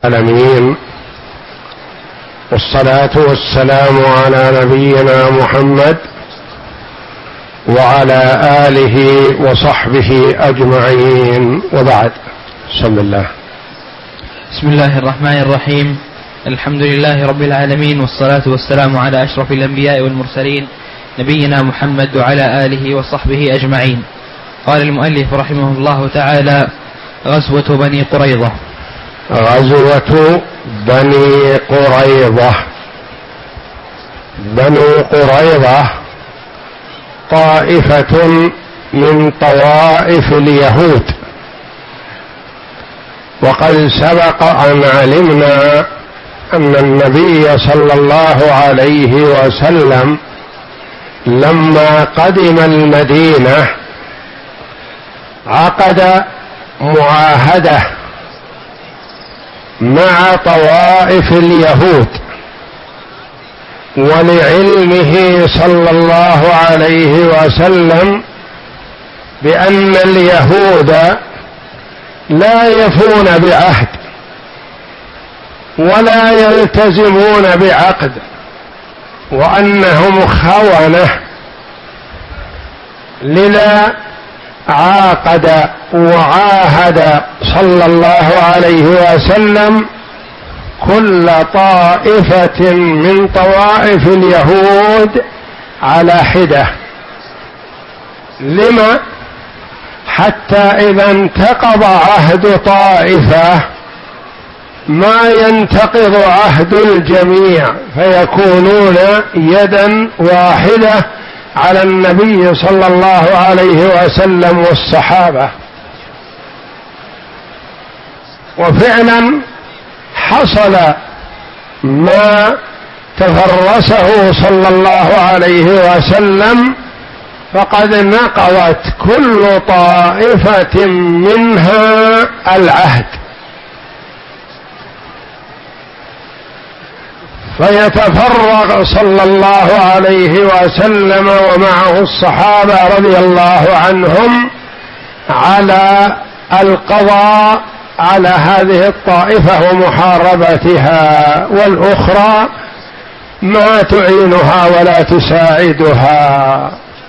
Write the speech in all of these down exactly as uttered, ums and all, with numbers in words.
العالمين، والصلاة والسلام على نبينا محمد وعلى آله وصحبه أجمعين، وبعد. بسم الله بسم الله الرحمن الرحيم. الحمد لله رب العالمين، والصلاة والسلام على أشرف الأنبياء والمرسلين نبينا محمد وعلى آله وصحبه أجمعين. قال المؤلف رحمه الله تعالى: غزوة بني قريظة. غزوة بني قريظة. بنو قريظة طائفة من طوائف اليهود، وقد سبق أن علمنا أن النبي صلى الله عليه وسلم لما قدم المدينة عقد معاهدة مع طوائف اليهود، ولعلمه صلى الله عليه وسلم بأن اليهود لا يفون بعهد ولا يلتزمون بعقد، وأنهم خونة، لذا عاقد وعاهد صلى الله عليه وسلم كل طائفة من طوائف اليهود على حدة. لما؟ حتى إذا انتقض عهد طائفة ما ينتقض عهد الجميع، فيكونون يدا واحدة على النبي صلى الله عليه وسلم والصحابة. وفعلا حصل ما تفرسه صلى الله عليه وسلم، فقد نقضت كل طائفة منها العهد، فيتفرغ صلى الله عليه وسلم ومعه الصحابة رضي الله عنهم على القضاء على هذه الطائفة ومحاربتها، والأخرى ما تعينها ولا تساعدها.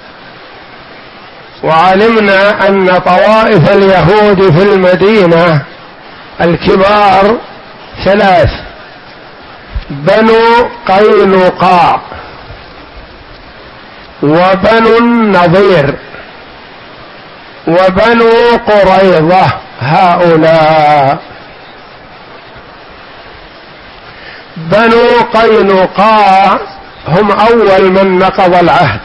وعلمنا أن طوائف اليهود في المدينة الكبار ثلاث: بنو قينقاع، وبنو النضير، وبنو قريظة. هؤلاء بنو قينقاع هم أول من نقض العهد،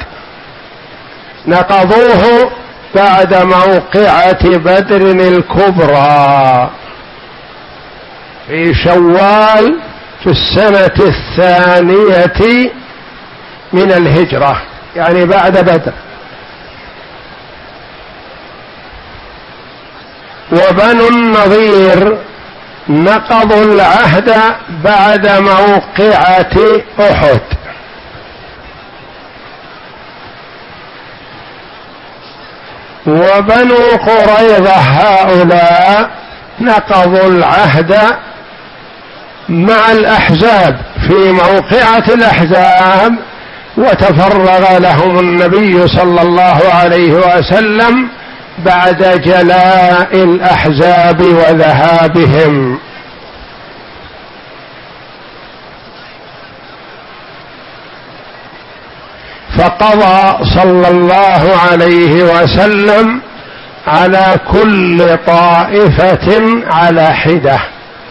نقضوه بعد موقعة بدر الكبرى في شوال في السنة الثانية من الهجرة، يعني بعد بدر. وبنو النضير نقضوا العهد بعد موقعة أحد. وبنو قريظة هؤلاء نقضوا العهد مع الأحزاب في موقعة الأحزاب، وتفرغ لهم النبي صلى الله عليه وسلم بعد جلاء الأحزاب وذهابهم. فقضى صلى الله عليه وسلم على كل طائفة على حدة.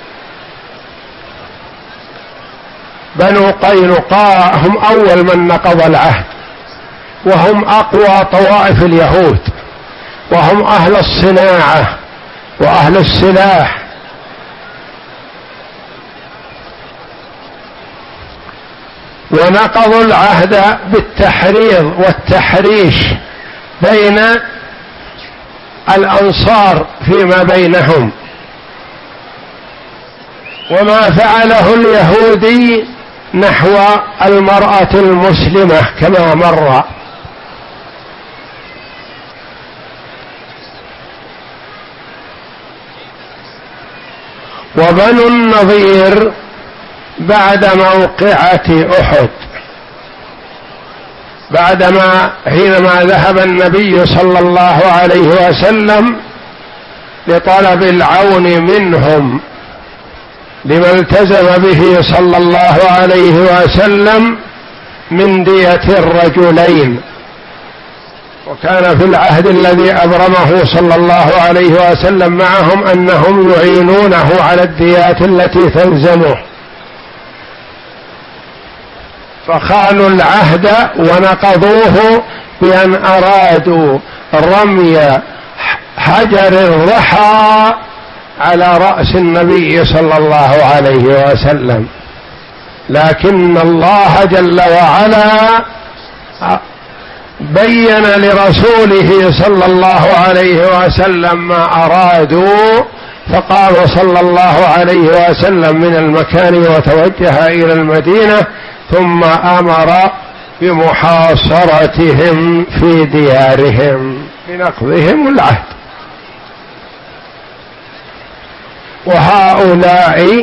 بنو قينقاع هم أول من نقض العهد، وهم أقوى طوائف اليهود، وهم أهل الصناعة وأهل السلاح. ونقضوا العهد بالتحريض والتحريش بين الأنصار فيما بينهم، وما فعله اليهودي نحو المرأة المسلمة كما مر. وبنو النضير بعد موقعة أحد، بعدما حينما ذهب النبي صلى الله عليه وسلم لطلب العون منهم لما التزم به صلى الله عليه وسلم من دية الرجلين، وكان في العهد الذي أبرمه صلى الله عليه وسلم معهم أنهم يعينونه على الديات التي تلزمه، فخانوا العهد ونقضوه بأن أرادوا رمي حجر الرحى على رأس النبي صلى الله عليه وسلم، لكن الله جل وعلا بين لرسوله صلى الله عليه وسلم ما أرادوا، فقام صلى الله عليه وسلم من المكان وتوجه إلى المدينة، ثم أمر بمحاصرتهم في ديارهم لنقضهم العهد. وهؤلاء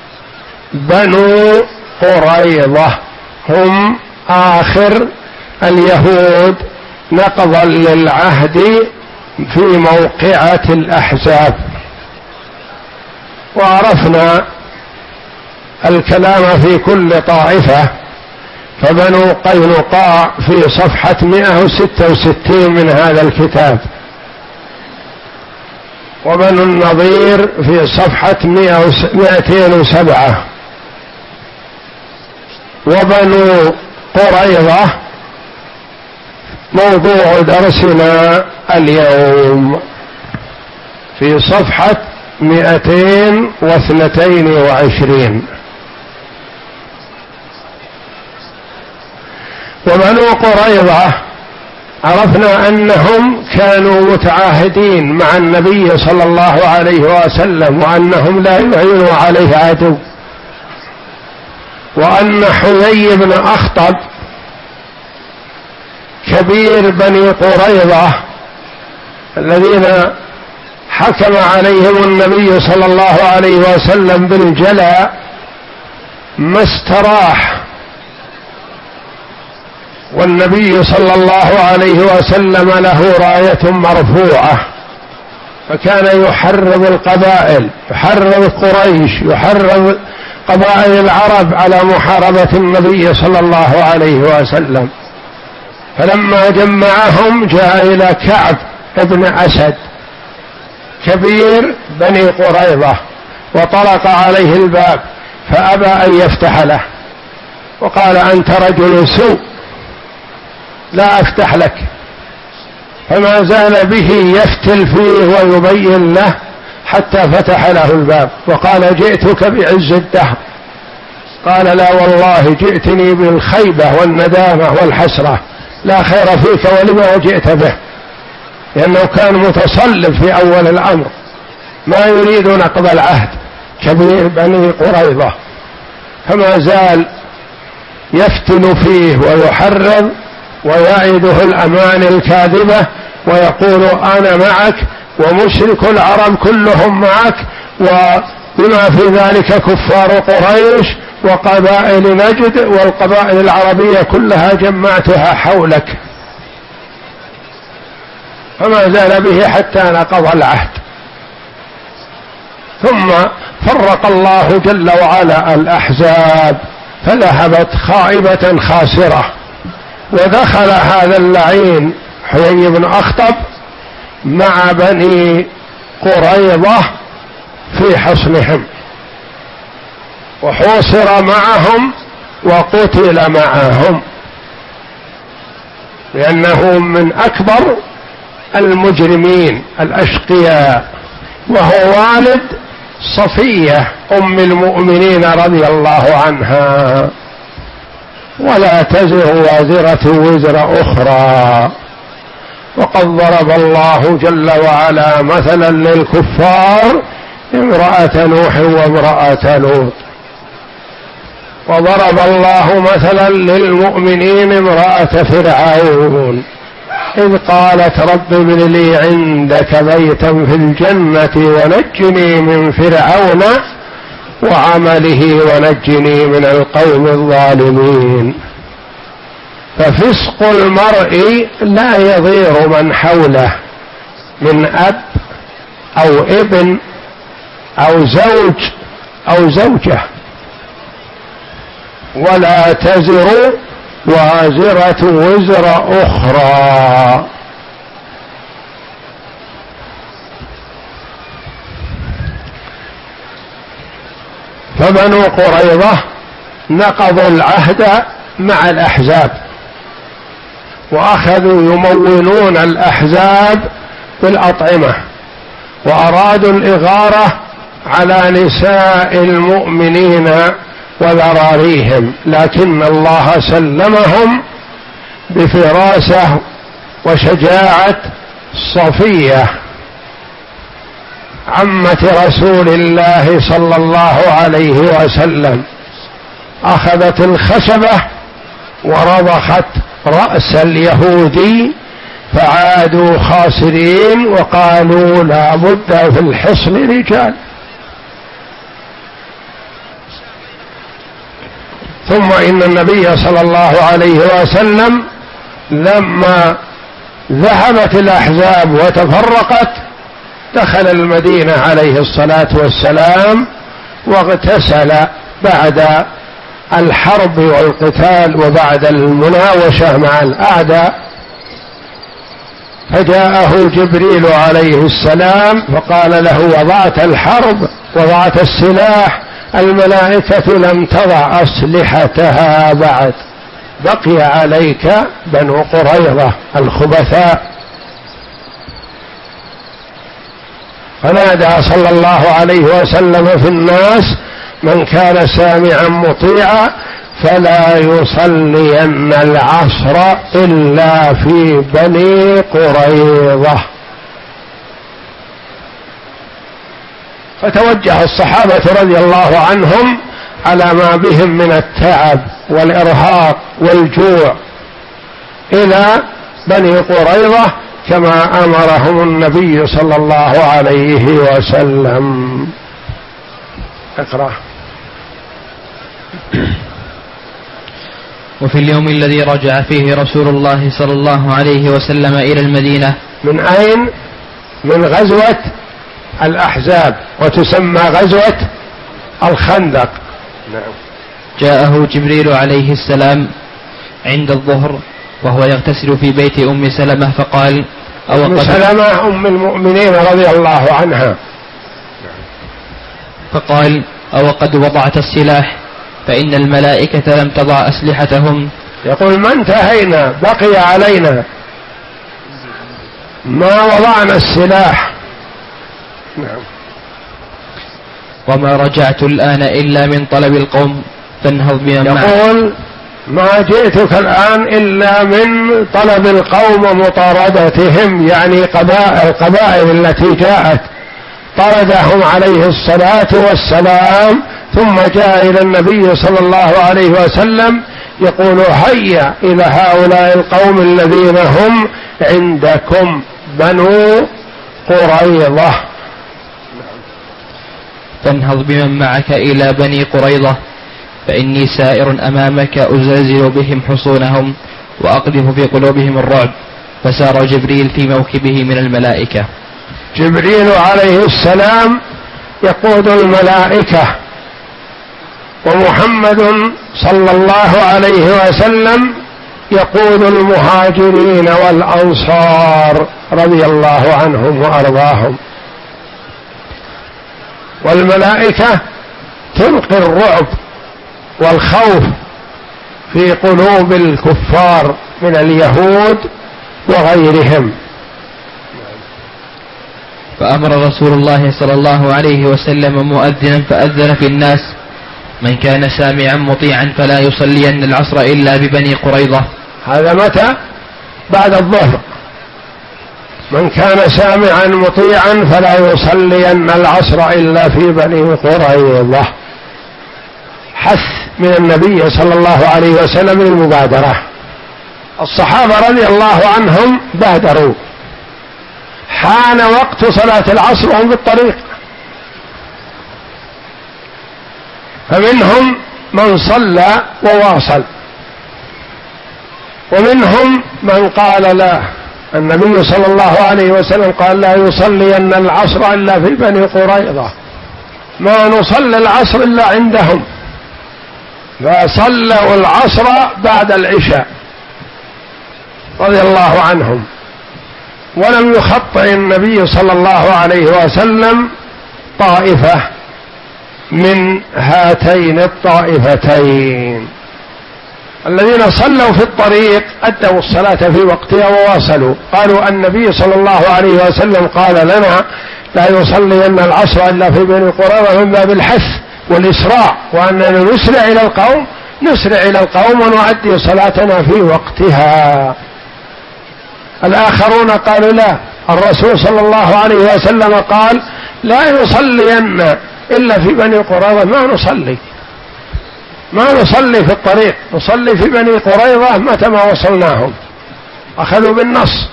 بنو قريظة هم آخر اليهود نقضا للعهد في موقعة الأحزاب. وعرفنا الكلام في كل طائفة، فبنو قينقاع في صفحة مئة وستة وستين من هذا الكتاب، وبنو النضير في صفحة مئتين وسبعة، وبنو قريظة موضوع درسنا اليوم في صفحة مئتين واثنتين وعشرين. وبنو قريظة عرفنا أنهم كانوا متعاهدين مع النبي صلى الله عليه وسلم، وأنهم لا يعينوا عليه عدو، وأن حيي بن أخطب كبير بني قريظة الذين حكم عليهم النبي صلى الله عليه وسلم بالجلاء ما استراح، والنبي صلى الله عليه وسلم له راية مرفوعة، فكان يحرض القبائل، يحرض قريش، يحرض قبائل العرب على محاربة النبي صلى الله عليه وسلم. فلما جمعهم جاء إلى كعب ابن أسد كبير بني قريظة وطرق عليه الباب فأبى أن يفتح له، وقال: أنت رجل سوء لا أفتح لك. فما زال به يفتل فيه ويبين له حتى فتح له الباب، وقال: جئتك بعز الدهر. قال: لا والله جئتني بالخيبة والندامة والحسرة، لا خير فيك ولما جئت به، لأنه كان متصلب في أول الأمر ما يريد نقض العهد، كبير بني قريظة. فما زال يفتن فيه ويحرض ويعده الأمان الكاذبة، ويقول: أنا معك، ومشرك العرب كلهم معك، وبما في ذلك كفار قريش وقبائل نجد والقبائل العربية كلها جمعتها حولك. فما زال به حتى نقض العهد. ثم فرق الله جل وعلا الأحزاب فذهبت خائبة خاسرة، ودخل هذا اللعين حيي بن أخطب مع بني قريظة في حصنهم، وحوصر معهم وقتل معهم، لأنه من أكبر المجرمين الأشقياء، وهو والد صفية أم المؤمنين رضي الله عنها. ولا تزر وازرة وزر أخرى. وقد ضرب الله جل وعلا مثلا للكفار امرأة نوح وامرأة لوط، وضرب الله مثلا للمؤمنين امرأة فرعون إذ قالت رب ابن لي عندك بيتا في الجنة ونجني من فرعون وعمله ونجني من القوم الظالمين. ففسق المرء لا يضير من حوله من أب أو ابن أو زوج أو زوجة، ولا تزر وازرة وزر أخرى. فبنو قريظة نقضوا العهد مع الأحزاب، وأخذوا يمولون الأحزاب بالأطعمة، وأرادوا الإغارة على نساء المؤمنين وذراريهم، لكن الله سلمهم بفراسة وشجاعة صفية عمة رسول الله صلى الله عليه وسلم. أخذت الخشبة ورضخت رأس اليهودي فعادوا خاسرين، وقالوا لا بد في الحصن رجال. ثم إن النبي صلى الله عليه وسلم لما ذهبت الأحزاب وتفرقت دخل المدينة عليه الصلاة والسلام واغتسل بعد الحرب والقتال وبعد المناوشة مع الأعداء، فجاءه جبريل عليه السلام فقال له وضعت الحرب وضعت السلاح، الملائكة لم تضع أسلحتها بعد، بقي عليك بنو قريظة الخبثاء. فنادى صلى الله عليه وسلم في الناس من كان سامعا مطيعا فلا يصلين العصر إلا في بني قريظة. فتوجه الصحابة رضي الله عنهم على ما بهم من التعب والإرهاق والجوع إلى بني قريظة كما أمرهم النبي صلى الله عليه وسلم. اقرأ. وفي اليوم الذي رجع فيه رسول الله صلى الله عليه وسلم إلى المدينة. من أين؟ من غزوة الأحزاب، وتسمى غزوة الخندق. نعم. جاءه جبريل عليه السلام عند الظهر وهو يغتسل في بيت أم سلمة فقال أو أم سلمة أم المؤمنين رضي الله عنها، فقال أو قد وضعت السلاح فإن الملائكة لم تضع أسلحتهم. يقول ما انتهينا، بقي علينا، ما وضعنا السلاح. نعم. وما رجعت الآن إلا من طلب القوم فانهض بمن معك. يقول ما جئتك الآن إلا من طلب القوم ومطاردتهم، يعني قبائل القبائل التي جاءت طردهم عليه الصلاة والسلام، ثم جاء إلى النبي صلى الله عليه وسلم يقول هيا إلى هؤلاء القوم الذين هم عندكم بنو قريظة. فانهض بمن معك إلى بني قريظة فإني سائر أمامك أزلزل بهم حصونهم وأقذف في قلوبهم الرعب. فسار جبريل في موكبه من الملائكة. جبريل عليه السلام يقود الملائكة، ومحمد صلى الله عليه وسلم يقود المهاجرين والأنصار رضي الله عنهم وأرضاهم. والملائكة تلقي الرعب والخوف في قلوب الكفار من اليهود وغيرهم. فأمر رسول الله صلى الله عليه وسلم مؤذنا فأذن في الناس من كان سامعا مطيعا فلا يصلين العصر إلا ببني قريظة. هذا متى؟ بعد الظهر. من كان سامعا مطيعا فلا يصلين العصر إلا في بني قريظة. حث من النبي صلى الله عليه وسلم للمبادرة. الصحابة رضي الله عنهم بادروا، حان وقت صلاة العصر وهم في الطريق، فمنهم من صلى وواصل، ومنهم من قال لا. النبي صلى الله عليه وسلم قال لا يصلين العصر إلا في بني قريظة، ما نصلي العصر إلا عندهم، فصلوا العصر بعد العشاء رضي الله عنهم. ولم يخطئ النبي صلى الله عليه وسلم طائفة من هاتين الطائفتين. الذين صلوا في الطريق أدوا الصلاة في وقتها وواصلوا، قالوا النبي صلى الله عليه وسلم قال لنا لا يصلين العصر إلا في بني قريظة من باب الحث والإسراع، وأننا نسرع إلى القوم نسرع إلى القوم ونؤدي صلاتنا في وقتها. الآخرون قالوا لا، الرسول صلى الله عليه وسلم قال لا يصلين إلا في بني قريظة، ما نصلي ما نصلي في الطريق، نصلي في بني قريظة متى ما وصلناهم. أخذوا بالنص،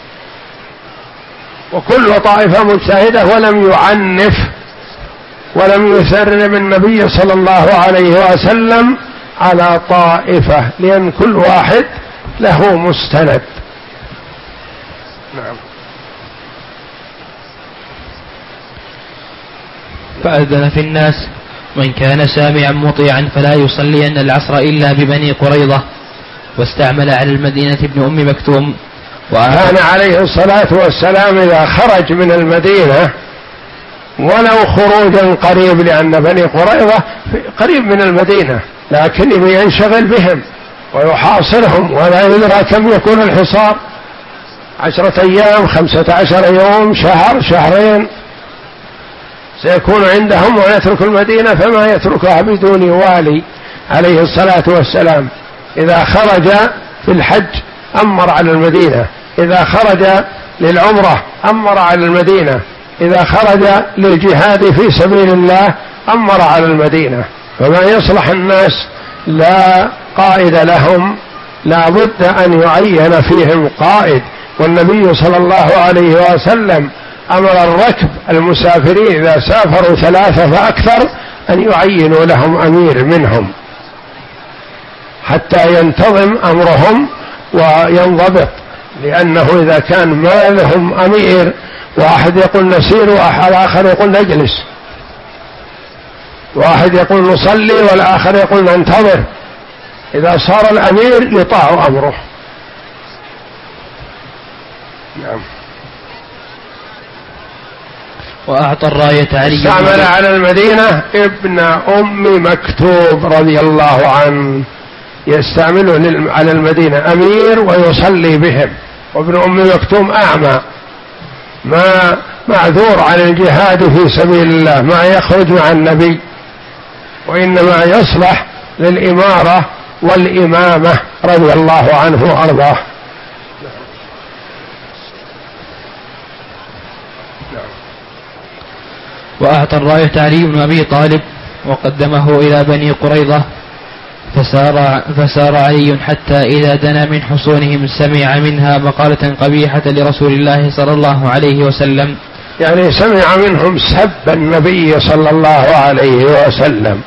وكل طائفة مجتهدة ولم يعنف ولم يثرب النبي صلى الله عليه وسلم على طائفة، لأن كل واحد له مستند. نعم. فأذن في الناس من كان سامعا مطيعا فلا يصلين العصر إلا ببني قريظة، واستعمل على المدينة ابن أم مكتوم. كان عليه الصلاة والسلام إذا خرج من المدينة ولو خروجا قريب، لأن بني قريظة قريب من المدينة، لكن ينشغل بهم ويحاصرهم، ولا يدرى كم يكون الحصار، عشرة أيام، خمسة عشر يوم، شهر، شهرين سيكون عندهم، ويترك المدينة فما يتركها بدون والي عليه الصلاة والسلام. إذا خرج في الحج أمر على المدينة، إذا خرج للعمرة أمر على المدينة، إذا خرج للجهاد في سبيل الله أمر على المدينة. فما يصلح الناس لا قائد لهم، لا بد أن يعين فيهم قائد. والنبي صلى الله عليه وسلم أمر الركب المسافرين إذا سافروا ثلاثة فأكثر أن يعينوا لهم أمير منهم حتى ينتظم أمرهم وينضبط، لأنه إذا كان ما لهم أمير، واحد يقول نسير والآخر يقول نجلس، واحد يقول نصلي والآخر يقول ننتظر، إذا صار الأمير يطاع أمره. نعم. وأعطى الراية علي استعمل على المدينة ابن أم مكتوب رضي الله عنه، يستعمله على المدينة أمير ويصلي بهم، وابن أم مكتوم أعمى ما معذور عن الجهاد في سبيل الله، ما يخرج مع النبي، وإنما يصلح للإمارة والإمامة رضي الله عنه وأرضاه. وأعطى الراية علي بن أبي طالب وقدمه إلى بني قريظة، فسار, فسار علي حتى إذا دنا من حصونهم سمع منها مقالة قبيحة لرسول الله صلى الله عليه وسلم، يعني سمع منهم سب النبي صلى الله عليه وسلم.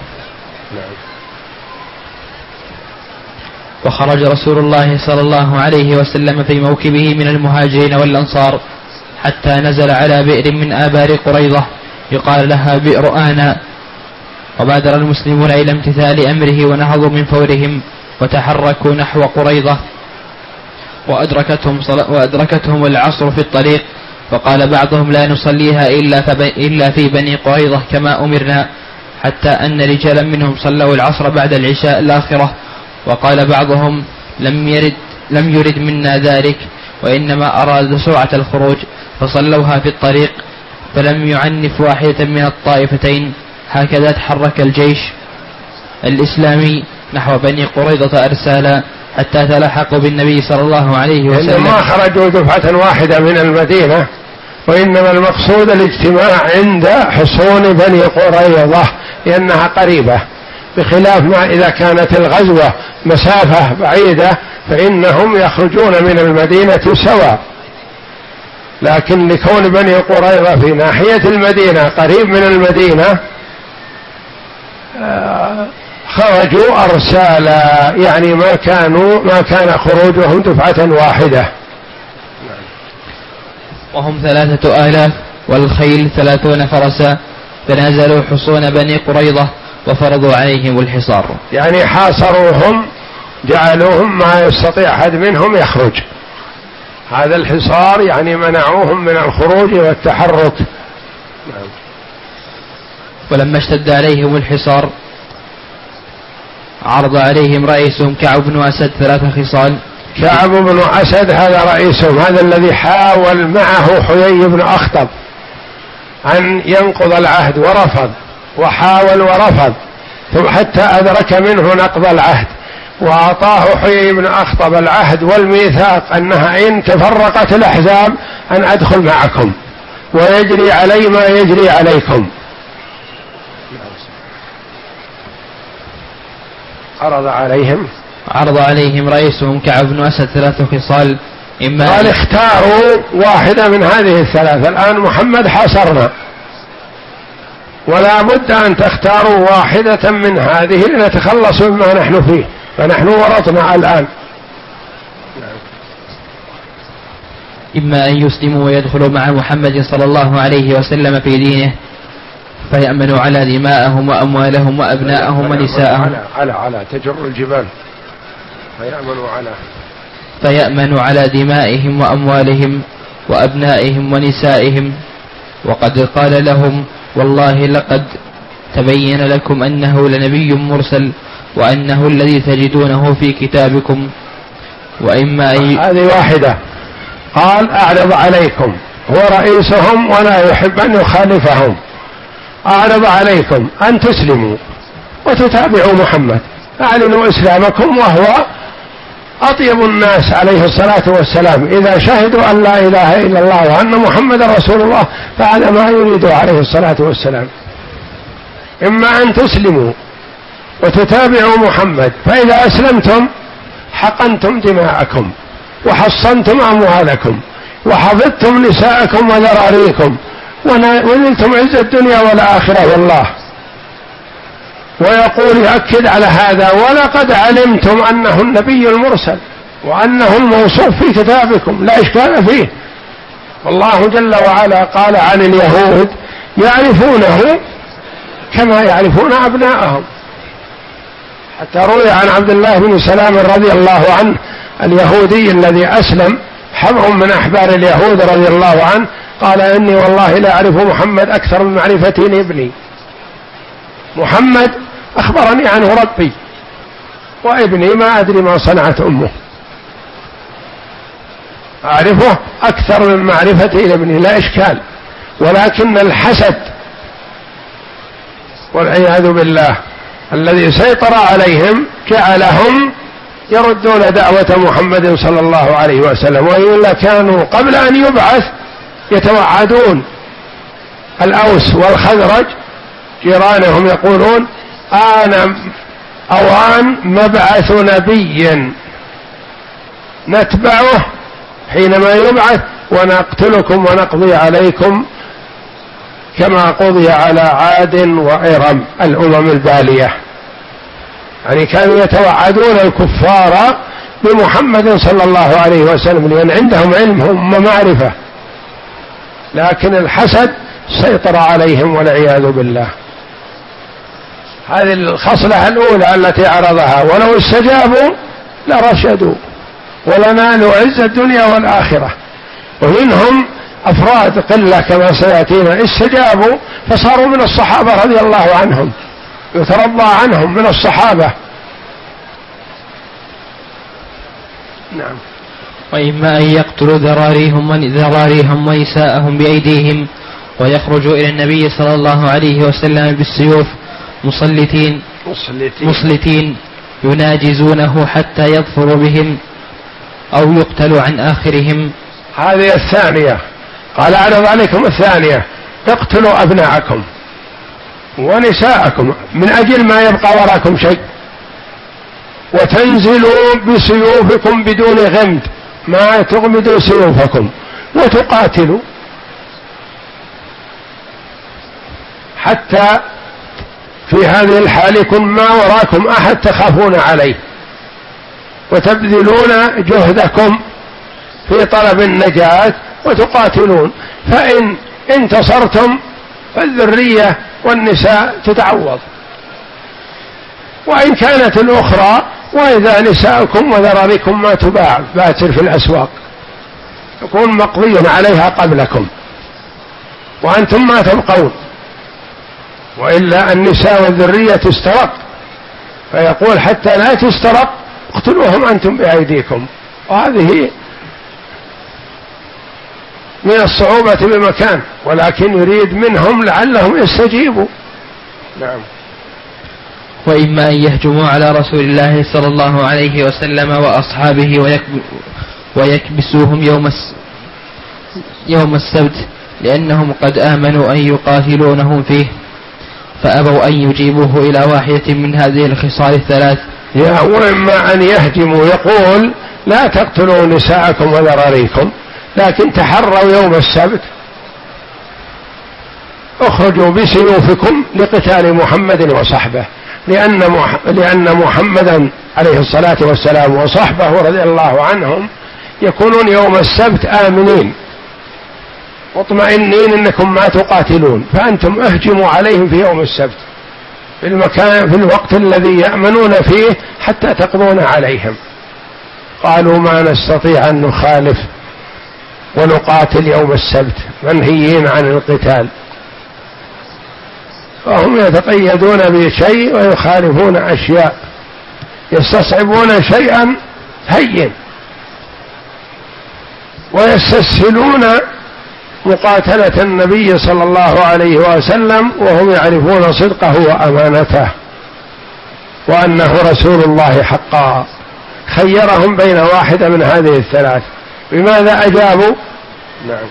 وخرج رسول الله صلى الله عليه وسلم في موكبه من المهاجرين والأنصار حتى نزل على بئر من آبار قريظة يقال لها بئر آنا، وبادر المسلمون إلى امتثال أمره ونهضوا من فورهم وتحركوا نحو قريظة، وأدركتهم, وأدركتهم العصر في الطريق، فقال بعضهم لا نصليها إلا في بني قريظة كما أمرنا، حتى أن رجالا منهم صلوا العصر بعد العشاء الآخرة، وقال بعضهم لم يرد, لم يرد منا ذلك، وإنما أراد سرعة الخروج فصلوها في الطريق، فلم يعنف واحدة من الطائفتين. هكذا تحرك الجيش الإسلامي نحو بني قريظة أرسالا حتى تلاحقوا بالنبي صلى الله عليه وسلم. ما خرجوا دفعة واحدة من المدينة، وإنما المقصود الاجتماع عند حصون بني قريظة لأنها قريبة، بخلاف ما إذا كانت الغزوة مسافة بعيدة فإنهم يخرجون من المدينة سوا، لكن لكون بني قريظة في ناحية المدينة قريب من المدينة خرجوا أرسالا، يعني ما كانوا ما كان خروجهم دفعة واحدة. وهم ثلاثة آلاف والخيل ثلاثون فرسا، فنزلوا حصون بني قريظة وفرضوا عليهم الحصار. يعني حاصروهم، جعلوهم ما يستطيع أحد منهم يخرج. هذا الحصار يعني منعوهم من الخروج والتحرك. ولما اشتد عليهم الحصار عرض عليهم رئيسهم كعب بن أسد ثلاث خصال. كعب بن أسد هذا رئيسهم، هذا الذي حاول معه حيي بن أخطب أن ينقض العهد ورفض، وحاول ورفض، ثم حتى أدرك منه نقض العهد، وأعطاه حيي بن أخطب العهد والميثاق أنها إن تفرقت الأحزاب أن أدخل معكم ويجري علي ما يجري عليكم. عرض عليهم عرض عليهم رئيسهم كعب بن أسد ثلاث خصال، إما قال اختاروا واحدة من هذه الثلاث. الآن محمد حاصرنا، ولا بد أن تختاروا واحدة من هذه لنتخلص مما نحن فيه، فنحن ورطنا الآن. إما أن يسلموا ويدخلوا مع محمد صلى الله عليه وسلم في دينه فيأمنوا على دماءهم وأموالهم وأبناءهم ونساءهم. على على على تجر الجبال. فيأمنوا على فيأمنوا على دمائهم وأموالهم وأبنائهم ونسائهم. وقد قال لهم: والله لقد تبين لكم أنه لنبي مرسل وأنه الذي تجدونه في كتابكم. وإما أن هذه واحدة. قال: أعرض عليكم، هو رئيسهم ولا يحب أن يخالفهم. أعرض عليكم أن تسلموا وتتابعوا محمد، أعلنوا إسلامكم، وهو أطيب الناس عليه الصلاة والسلام. إذا شهدوا أن لا إله إلا الله وأن محمد رسول الله فهذا ما يريد عليه الصلاة والسلام. إما أن تسلموا وتتابعوا محمد، فإذا أسلمتم حقنتم دماءكم وحصنتم أموالكم وحفظتم نساءكم وذراريكم ونلتم عز الدنيا والآخرة والله. ويقول يؤكد على هذا: ولقد علمتم أنه النبي المرسل وأنه الموصوف في كتابكم لا إشكال فيه. والله جل وعلا قال عن اليهود: يعرفونه كما يعرفون أبناءهم. حتى روي عن عبد الله بن سلام رضي الله عنه اليهودي الذي أسلم، حبر من أحبار اليهود رضي الله عنه، قال: إني والله لا أعرف محمد أكثر من معرفتي لابني. محمد أخبرني عنه ربي، وابني ما أدري ما صنعت أمه، أعرفه أكثر من معرفتي لابني، لا إشكال. ولكن الحسد والعياذ بالله الذي سيطر عليهم جعلهم يردون دعوة محمد صلى الله عليه وسلم. وإلا كانوا قبل أن يبعث يتوعدون. الأوس والخزرج جيرانهم يقولون: آن أوان مبعث نبي نتبعه حينما يبعث ونقتلكم ونقضي عليكم كما قضي على عاد وإرم الأمم البالية. يعني كانوا يتوعدون الكفار بمحمد صلى الله عليه وسلم لأن عندهم علم ومعرفة، لكن الحسد سيطر عليهم والعياذ بالله. هذه الخصلة الأولى التي عرضها. ولو استجابوا لرشدوا ولنالوا عز الدنيا والآخرة. ومنهم أفراد قلة كما سيأتينا استجابوا فصاروا من الصحابة رضي الله عنهم، يترضى عنهم من الصحابة. نعم. وإما أن يقتلوا ذراريهم ذراريهم ونساءهم بأيديهم ويخرجوا إلى النبي صلى الله عليه وسلم بالسيوف مسلتين مسلتين يناجزونه حتى يظفر بهم أو يقتلوا عن آخرهم. هذه الثانية. قال: أعرض عليكم الثانية: اقتلوا أبناءكم ونساءكم من أجل ما يبقى وراكم شيء، وتنزلوا بسيوفكم بدون غمد، ما تغمدوا سيوفكم، وتقاتلوا حتى في هذه الحال يكون ما وراكم أحد تخافون عليه وتبذلون جهدكم في طلب النجاة وتقاتلون، فإن انتصرتم فالذرية والنساء تتعوض، وإن كانت الأخرى وإذا نساءكم وذراريكم ما تباع باتر في الأسواق يكون مقضي عليها قبلكم وأنتم ما تبقون، وإلا النساء والذرية تسترق، فيقول حتى لا تسترق اقتلوهم أنتم بأيديكم، وهذه من الصعوبة بمكان، ولكن يريد منهم لعلهم يستجيبوا. نعم. وإما أن يهجموا على رسول الله صلى الله عليه وسلم وأصحابه ويكبسوهم يوم يوم السبت لأنهم قد آمنوا أن يقاتلونهم فيه، فأبوا أن يجيبوه إلى واحدة من هذه الخصال الثلاث. وإما أن يهجموا، يقول لا تقتلوا نساءكم وذراريكم، لكن تحروا يوم السبت اخرجوا بسيوفكم لقتال محمد وصحبه، لأن لأن محمدا عليه الصلاة والسلام وصحبه رضي الله عنهم يكونون يوم السبت آمنين مطمئنين انكم ما تقاتلون، فأنتم اهجموا عليهم في يوم السبت في المكان في الوقت الذي يأمنون فيه حتى تقضون عليهم. قالوا ما نستطيع أن نخالف ونقاتل يوم السبت، منهيين عن القتال، فهم يتقيدون بشيء ويخالفون أشياء، يستصعبون شيئا هين ويستسهلون مقاتلة النبي صلى الله عليه وسلم وهم يعرفون صدقه وأمانته وأنه رسول الله حقا. خيرهم بين واحدة من هذه الثلاث، بماذا أجابوا؟ نعم.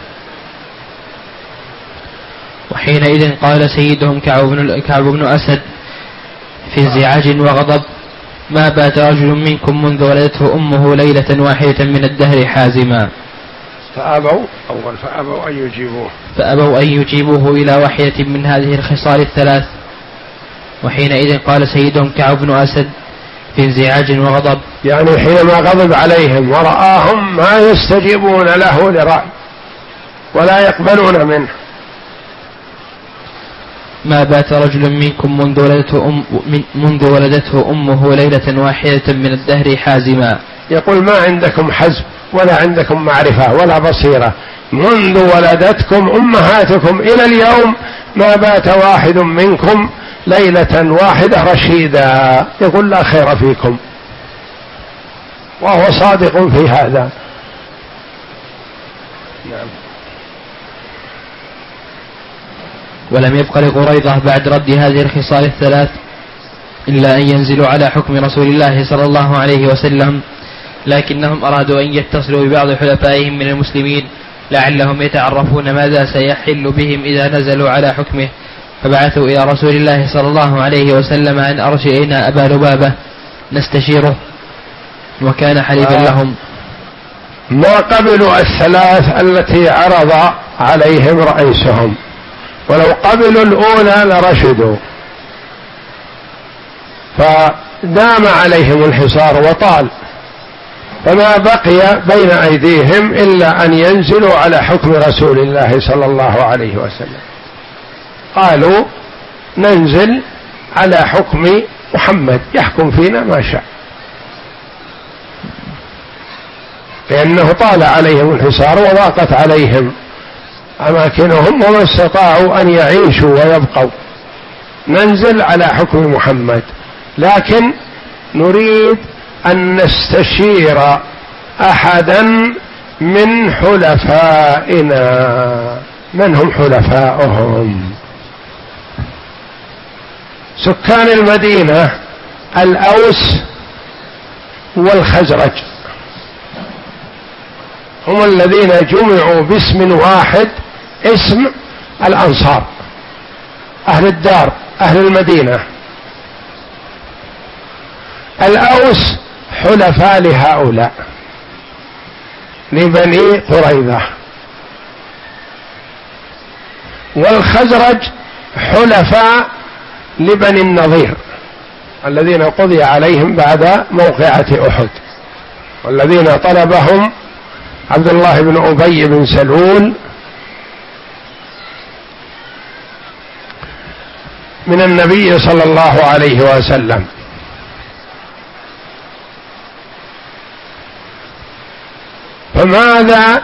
وحينئذ قال سيدهم كعب بن, كعب بن أسد في انزعاج وغضب: ما بات رجل منكم منذ ولدته أمه ليلة واحدة من الدهر حازما. فأبوا أول فأبوا أن يجيبوه فأبوا أن يجيبوه إلى واحدة من هذه الخصال الثلاث. وحينئذ قال سيدهم كعب بن أسد في انزعاج وغضب، يعني حينما غضب عليهم ورآهم ما يستجيبون له لرأي ولا يقبلون منه: ما بات رجل منكم منذ ولدته, أم منذ ولدته أمه ليلة واحدة من الدهر حازما. يقول ما عندكم حزم ولا عندكم معرفة ولا بصيرة، منذ ولدتكم أمهاتكم إلى اليوم ما بات واحد منكم ليلة واحدة رشيدا، يقول لا خير فيكم، وهو صادق في هذا. نعم. ولم يبق لقريظة بعد رد هذه الخصال الثلاث إلا أن ينزلوا على حكم رسول الله صلى الله عليه وسلم، لكنهم أرادوا أن يتصلوا ببعض حلفائهم من المسلمين لعلهم يتعرفون ماذا سيحل بهم إذا نزلوا على حكمه، فبعثوا إلى رسول الله صلى الله عليه وسلم أن أرسل إلينا أبا لبابة نستشيره، وكان حليفا لهم. ما قبلوا الثلاث التي عرض عليهم رئيسهم، ولو قبلوا الأولى لرشدوا، فدام عليهم الحصار وطال، فما بقي بين أيديهم إلا أن ينزلوا على حكم رسول الله صلى الله عليه وسلم. قالوا ننزل على حكم محمد يحكم فينا ما شاء، لأنه طال عليهم الحصار وضاقت عليهم أماكنهم وما استطاعوا أن يعيشوا ويبقوا. ننزل على حكم محمد، لكن نريد أن نستشير أحدا من حلفائنا. من هم حلفاؤهم؟ سكان المدينة الأوس والخزرج، هم الذين جمعوا باسم واحد اسم الأنصار، أهل الدار أهل المدينة. الأوس حلفاء لهؤلاء لبني قريظة، والخزرج حلفاء لبني النضير الذين قضي عليهم بعد موقعة أحد، والذين طلبهم عبد الله بن أبي بن سلول من النبي صلى الله عليه وسلم. فماذا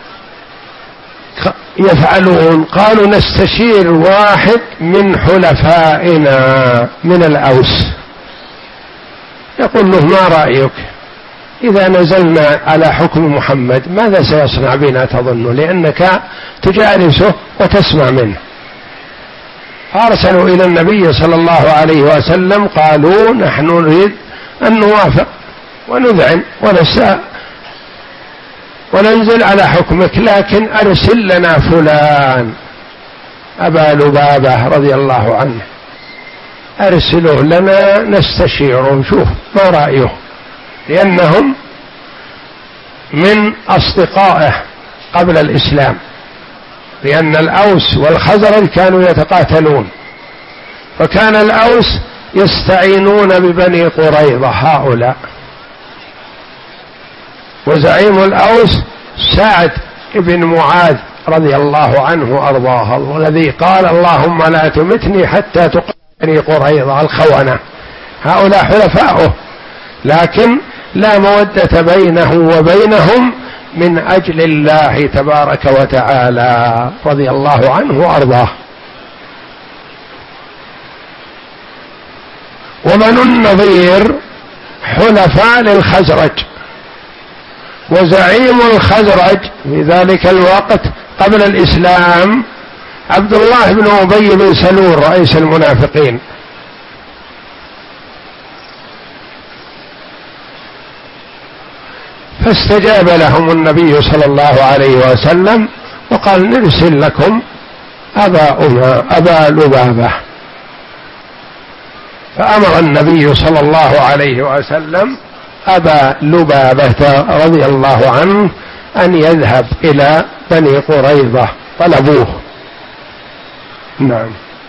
يفعلون؟ قالوا نستشير واحد من حلفائنا من الأوس، يقول له ما رأيك إذا نزلنا على حكم محمد ماذا سيصنع بنا تظن، لأنك تجالسه وتسمع منه. فأرسلوا إلى النبي صلى الله عليه وسلم قالوا نحن نريد أن نوافق ونذعن ونساء وننزل على حكمك، لكن أرسل لنا فلان أبا لبابة رضي الله عنه، أرسله لنا نستشيره شوف ما رأيه، لأنهم من أصدقائه قبل الإسلام، لأن الأوس والخزرج كانوا يتقاتلون، فكان الأوس يستعينون ببني قريظة هؤلاء، وزعيم الأوس سعد بن معاذ رضي الله عنه وأرضاه، الذي قال اللهم لا تمتني حتى تقتل بني قريظة الخونة، هؤلاء حلفاؤه، لكن لا مودة بينه وبينهم من أجل الله تبارك وتعالى رضي الله عنه وأرضاه. وبنو النضير حلفاء للخزرج، وزعيم الخزرج في ذلك الوقت قبل الإسلام عبد الله بن أبي بن سلول رئيس المنافقين. فاستجاب لهم النبي صلى الله عليه وسلم وقال نرسل لكم أبا أما أبا لبابة. فأمر النبي صلى الله عليه وسلم أبا لبابة رضي الله عنه أن يذهب إلى بني قريظة، طلبوه. نعم.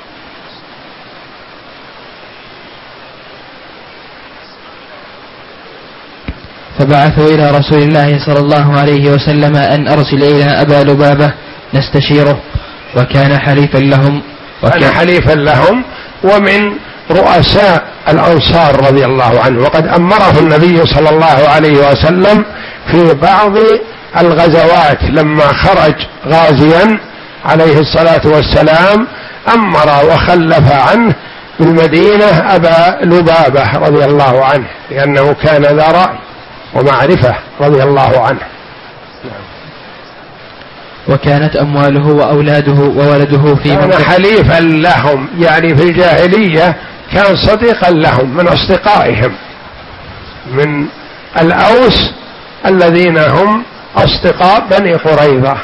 فبعثوا إلى رسول الله صلى الله عليه وسلم أن أرسل إلينا أبا لبابة نستشيره، وكان حليفا لهم وكان حليفا لهم ومن رؤساء الأنصار رضي الله عنه، وقد أمره النبي صلى الله عليه وسلم في بعض الغزوات لما خرج غازيا عليه الصلاة والسلام، أمر وخلف عنه بالمدينة أبا لبابة رضي الله عنه، لأنه كان ذا رأي ومعرفة رضي الله عنه. وكانت أمواله وأولاده وولده في كان حليفا لهم، يعني في الجاهلية كان صديقا لهم من أصدقائهم من الأوس الذين هم أصدقاء بني قريظة.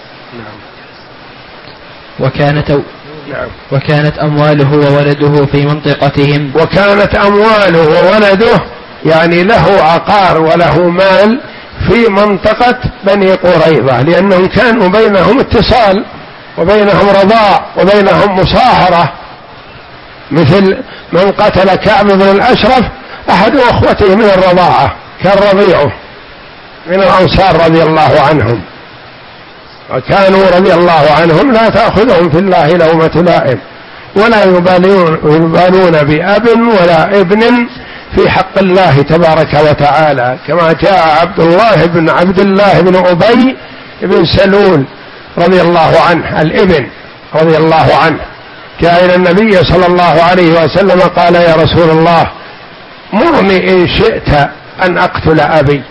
وكانت وكانت أمواله وولده في منطقتهم وكانت أمواله وولده يعني له عقار وله مال في منطقة بني قريظة، لأنهم كانوا بينهم اتصال وبينهم رضاع وبينهم مصاهرة، مثل من قتل كعب بن الأشرف أحد أخوته من الرضاعة كان رضيعه من الأنصار رضي الله عنهم، وكانوا رضي الله عنهم لا تأخذهم في الله لومة لائم، ولا يبالون, يبالون بأب ولا ابن في حق الله تبارك وتعالى، كما جاء عبد الله بن عبد الله بن أبي بن سلول رضي الله عنه الابن رضي الله عنه، جاء إلى النبي صلى الله عليه وسلم قال يا رسول الله مرني إن شئت أن أقتل أبي.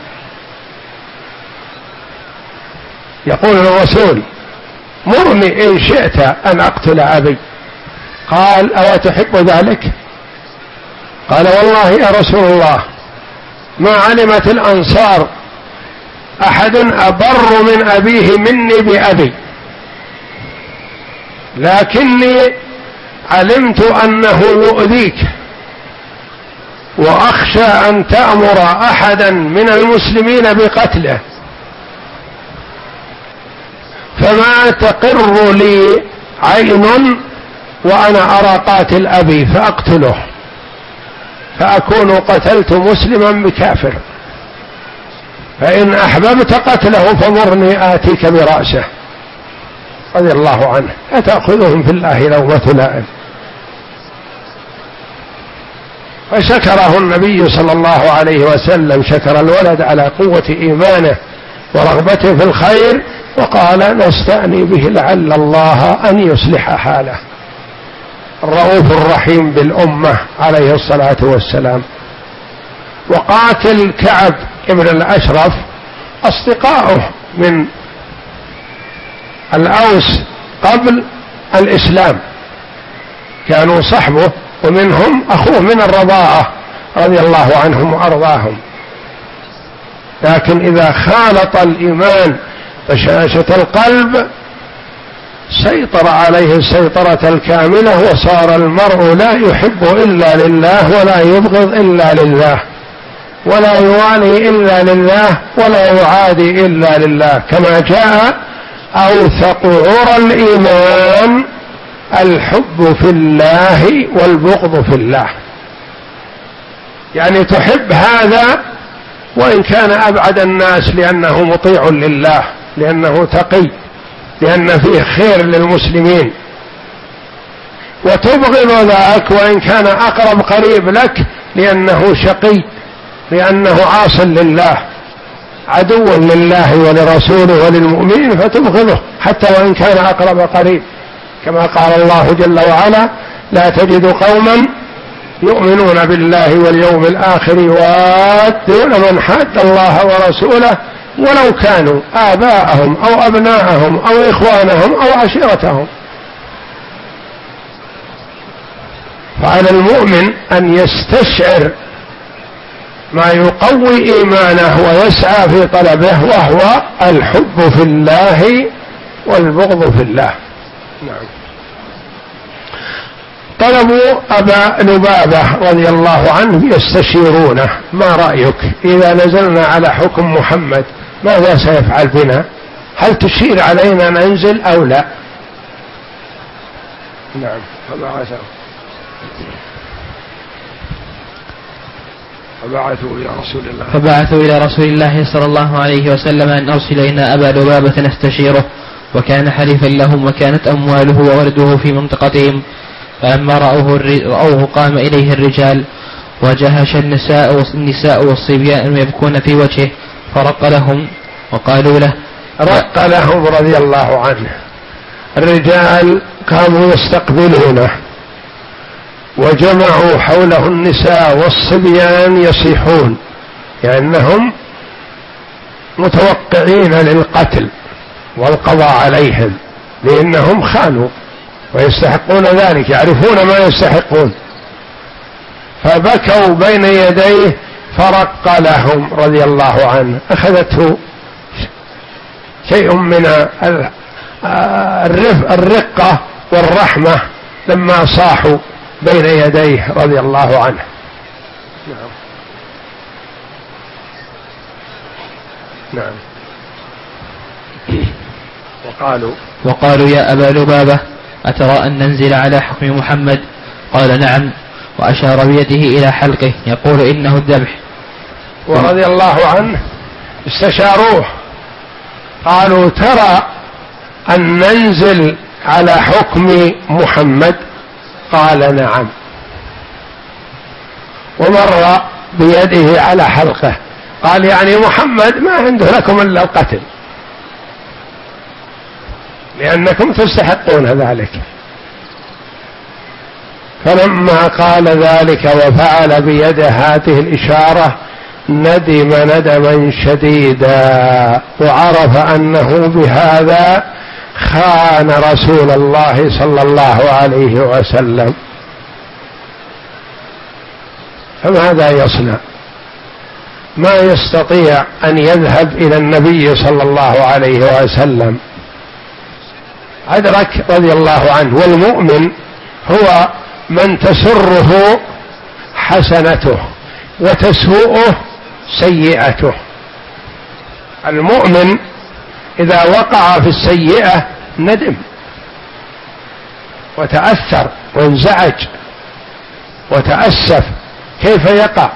يقول الرسول مرني إن شئت أن أقتل أبي، قال أو تحب ذلك؟ قال والله يا رسول الله ما علمت الأنصار أحد أبر من أبيه مني بأبي، لكني علمت أنه يؤذيك وأخشى أن تأمر أحدا من المسلمين بقتله، فما تقر لي عين وأنا أرى قاتل أبي فأقتله فأكون قتلت مسلما بكافر، فإن أحببت قتله فمرني آتيك برأسه، رضي الله عنه. لا تأخذهم في الله لومة لائم. فشكره النبي صلى الله عليه وسلم، شكر الولد على قوة إيمانه ورغبته في الخير، وقال نستأني به لعل الله أن يصلح حاله. الرؤوف الرحيم بالأمة عليه الصلاة والسلام. وقاتل كعب ابن الأشرف أصدقاؤه من الأوس قبل الإسلام، كانوا صحبه، ومنهم أخوه من الرضاعة رضي الله عنهم وأرضاهم. لكن إذا خالط الإيمان بشاشة القلب سيطر عليه السيطرة الكاملة، وصار المرء لا يحب إلا لله ولا يبغض إلا لله، ولا يوالي إلا لله ولا يعادي إلا لله، كما جاء أوثق عرى الإيمان الحب في الله والبغض في الله. يعني تحب هذا وإن كان أبعد الناس لأنه مطيع لله، لأنه تقي، لأن فيه خير للمسلمين، وتبغض ذاك وإن كان أقرب قريب لك لأنه شقي، لأنه عاص لله، عدو لله ولرسوله وللمؤمنين، فتبغضه حتى وإن كان أقرب قريب، كما قال الله جل وعلا لا تجد قوما يؤمنون بالله واليوم الآخر يوادون من حاد الله ورسوله ولو كانوا آباءهم أو أبناءهم أو إخوانهم أو عشيرتهم. فعلى المؤمن أن يستشعر ما يقوي إيمانه ويسعى في طلبه، وهو الحب في الله والبغض في الله. نعم. طلبوا أبا لبابة رضي الله عنه يستشيرونه: ما رأيك إذا نزلنا على حكم محمد ماذا سيفعل بنا؟ هل تشير علينا ننزل أو لا؟ نعم. فبعثوا فبعثوا إلى رسول الله فبعثوا إلى رسول الله صلى الله عليه وسلم أن أرسل إلينا أبا لبابة نستشيره، وكان حليفا لهم، وكانت أمواله وولده في منطقتهم. فلما رأوه, رأوه قام إليه الرجال، وجهش النساء, النساء والصبيان يبكون في وجهه، فرق لهم وقالوا له. رق لهم رضي الله عنه. الرجال قاموا يستقبلونه، وجمعوا حوله النساء والصبيان يصيحون، لأنهم متوقعين للقتل والقضاء عليهم، لأنهم خانوا ويستحقون ذلك، يعرفون ما يستحقون. فبكوا بين يديه فرق لهم رضي الله عنه. أخذته شيء من الرقة والرحمة لما صاحوا بين يديه رضي الله عنه. نعم. نعم. وقالوا وقالوا يا أبا لبابة أترى أن ننزل على حكم محمد؟ قال نعم، وأشار بيده إلى حلقه يقول إنه الذبح. ورضي الله عنه استشاروه، قالوا ترى أن ننزل على حكم محمد؟ قال نعم، ومر بيده على حلقه، قال يعني محمد ما عنده لكم إلا القتل، لأنكم تستحقون ذلك. فلما قال ذلك وفعل بيده هذه الإشارة ندم ندما شديدا، وعرف أنه بهذا خان رسول الله صلى الله عليه وسلم. فماذا يصنع؟ ما يستطيع أن يذهب إلى النبي صلى الله عليه وسلم. أدرك رضي الله عنه. والمؤمن هو من تسره حسنته وتسوءه سيئته. المؤمن إذا وقع في السيئة ندم وتأثر وانزعج وتأسف، كيف يقع؟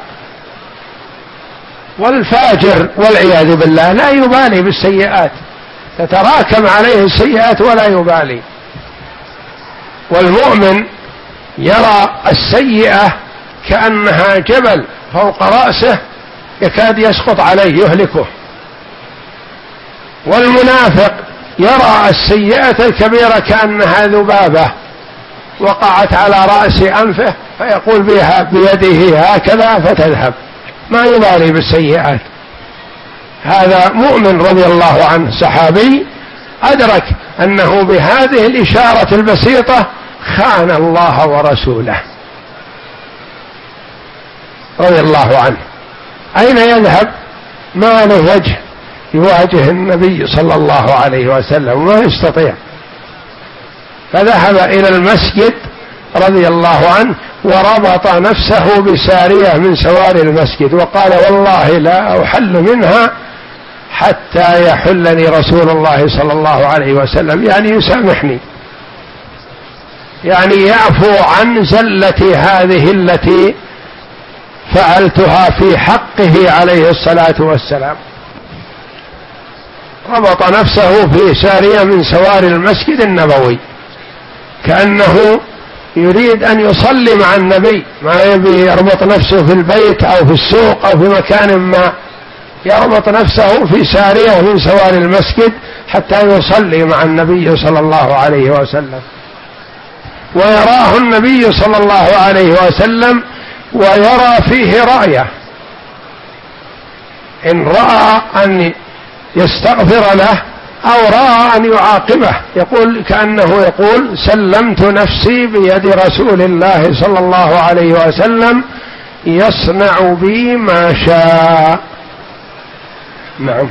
والفاجر والعياذ بالله لا يبالي بالسيئات، تتراكم عليه السيئات ولا يبالي. والمؤمن يرى السيئة كأنها جبل فوق رأسه يكاد يسقط عليه يهلكه، والمنافق يرى السيئة الكبيرة كأنها ذبابة وقعت على رأس أنفه فيقول بها بيده هكذا فتذهب، ما يبالي بالسيئات. هذا مؤمن رضي الله عنه صحابي أدرك أنه بهذه الإشارة البسيطة خان الله ورسوله رضي الله عنه. أين يذهب؟ ما له وجه يواجه النبي صلى الله عليه وسلم، ما يستطيع. فذهب إلى المسجد رضي الله عنه وربط نفسه بسارية من سوار المسجد وقال والله لا أحل منها حتى يحلني رسول الله صلى الله عليه وسلم، يعني يسامحني، يعني يعفو عن زلتي هذه التي فعلتها في حقه عليه الصلاة والسلام. ربط نفسه في سارية من سوار المسجد النبوي كأنه يريد أن يصلي مع النبي، ما يبي يربط نفسه في البيت أو في السوق أو في مكان ما، يربط نفسه في سارية من سوار المسجد حتى يصلي مع النبي صلى الله عليه وسلم، ويراه النبي صلى الله عليه وسلم ويرى فيه رأيه، إن رأى أن يستغفر له أو رأى أن يعاقبه، يقول كأنه يقول سلمت نفسي بيد رسول الله صلى الله عليه وسلم يصنع بي ما شاء. نعم.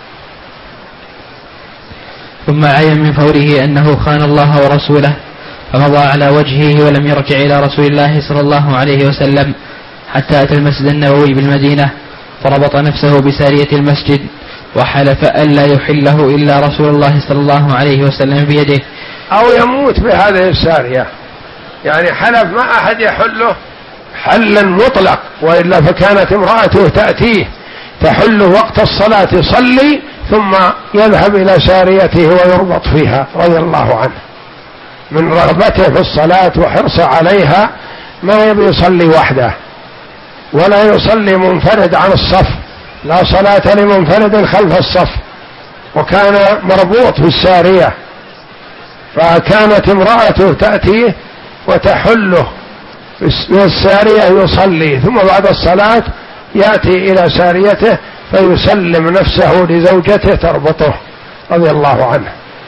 ثم علم من فوره أنه خان الله ورسوله فمضى على وجهه ولم يرجع إلى رسول الله صلى الله عليه وسلم حتى أتى المسجد النبوي بالمدينة فربط نفسه بسارية المسجد وحلف ألا يحله إلا رسول الله صلى الله عليه وسلم بيده، أو يموت بهذه السارية، يعني حلف ما أحد يحله حلا مطلق، وإلا فكانت امرأته تأتيه تحل وقت الصلاة يصلي ثم يذهب إلى ساريته ويربط فيها رضي الله عنه من رغبته في الصلاة وحرصه عليها، ما يبي يصلي وحده ولا يصلي منفرد عن الصف، لا صلاة لمنفرد خلف الصف، وكان مربوط في السارية، فكانت امرأته تأتيه وتحله من السارية يصلي، ثم بعد الصلاة يأتي إلى ساريته فيسلم نفسه لزوجته تربطه رضي الله عنه.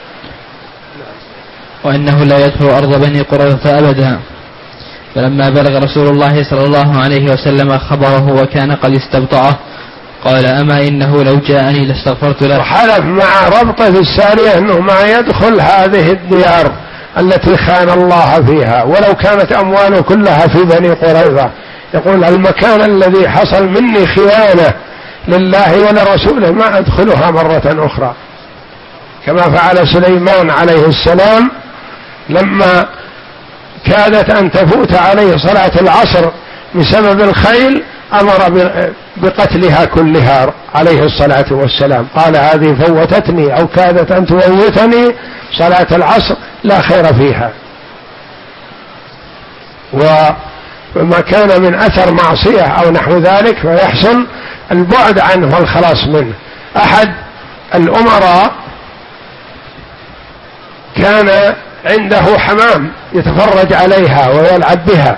وأنه لا يدخل أرض بني قريظة أبدا. فلما بلغ رسول الله صلى الله عليه وسلم خبره وكان قد استبطأه قال أما إنه لو جاءني لاستغفرت له. وحلف مع ربطه في السارية أنه ما يدخل هذه الديار التي خان الله فيها، ولو كانت أمواله كلها في بني قريظة، يقول المكان الذي حصل مني خيانة لله ولرسوله ما أدخلها مرة أخرى، كما فعل سليمان عليه السلام لما كادت أن تفوت عليه صلاة العصر بسبب الخيل أمر بقتلها كلها عليه الصلاة والسلام، قال هذه فوتتني أو كادت أن تموتني صلاة العصر لا خير فيها. وما كان من أثر معصية أو نحو ذلك فيحسن البعد عنه والخلاص منه. أحد الأمراء كان عنده حمام يتفرج عليها ويلعب بها،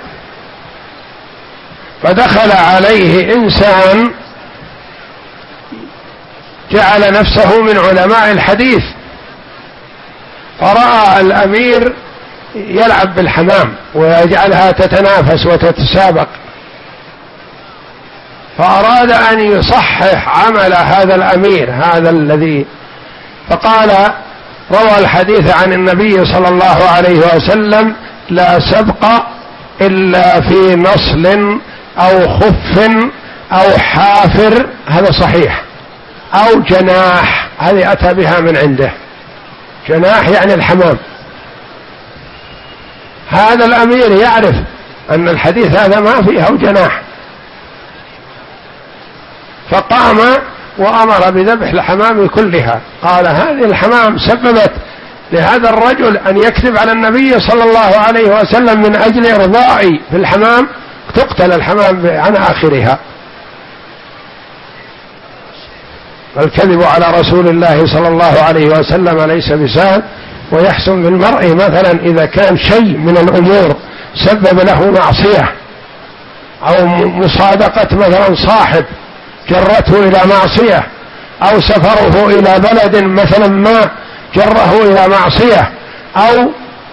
فدخل عليه إنسان جعل نفسه من علماء الحديث، فرأى الأمير يلعب بالحمام ويجعلها تتنافس وتتسابق، فأراد أن يصحح عمل هذا الأمير هذا الذي، فقال روى الحديث عن النبي صلى الله عليه وسلم لا سبق إلا في نصل أو خف أو حافر، هذا صحيح، أو جناح، هذه أتى بها من عنده، جناح يعني الحمام، هذا الأمير يعرف أن الحديث هذا ما فيه جناح، فقام وأمر بذبح الحمام كلها. قال هذه الحمام سببت لهذا الرجل أن يكذب على النبي صلى الله عليه وسلم من أجل إرضائي في الحمام، تقتل الحمام عن آخرها. الكذب على رسول الله صلى الله عليه وسلم ليس بسهل، ويحسن بالمرء مثلا إذا كان شيء من الأمور سبب له معصية، أو مصادقة مثلا صاحب جرته إلى معصية، أو سفره إلى بلد مثلا ما جره إلى معصية، أو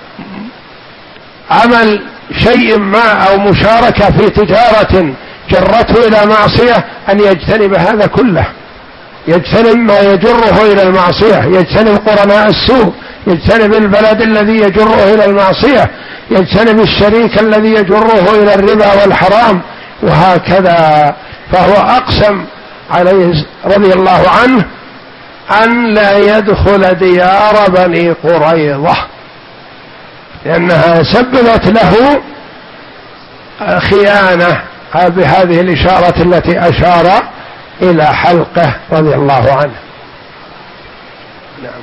عمل شيء ما أو مشاركة في تجارة جرته إلى معصية، أن يجتنب هذا كله، يجتنب ما يجره إلى المعصية، يجتنب قرناء السوء، يجتنب البلد الذي يجره إلى المعصية، يجتنب الشريك الذي يجره إلى الربا والحرام، وهكذا. فهو أقسم عليه رضي الله عنه أن لا يدخل ديار بني قريظة، لأنها سببت له خيانة بهذه الإشارة التي أشار إلى حلقه رضي الله عنه. نعم.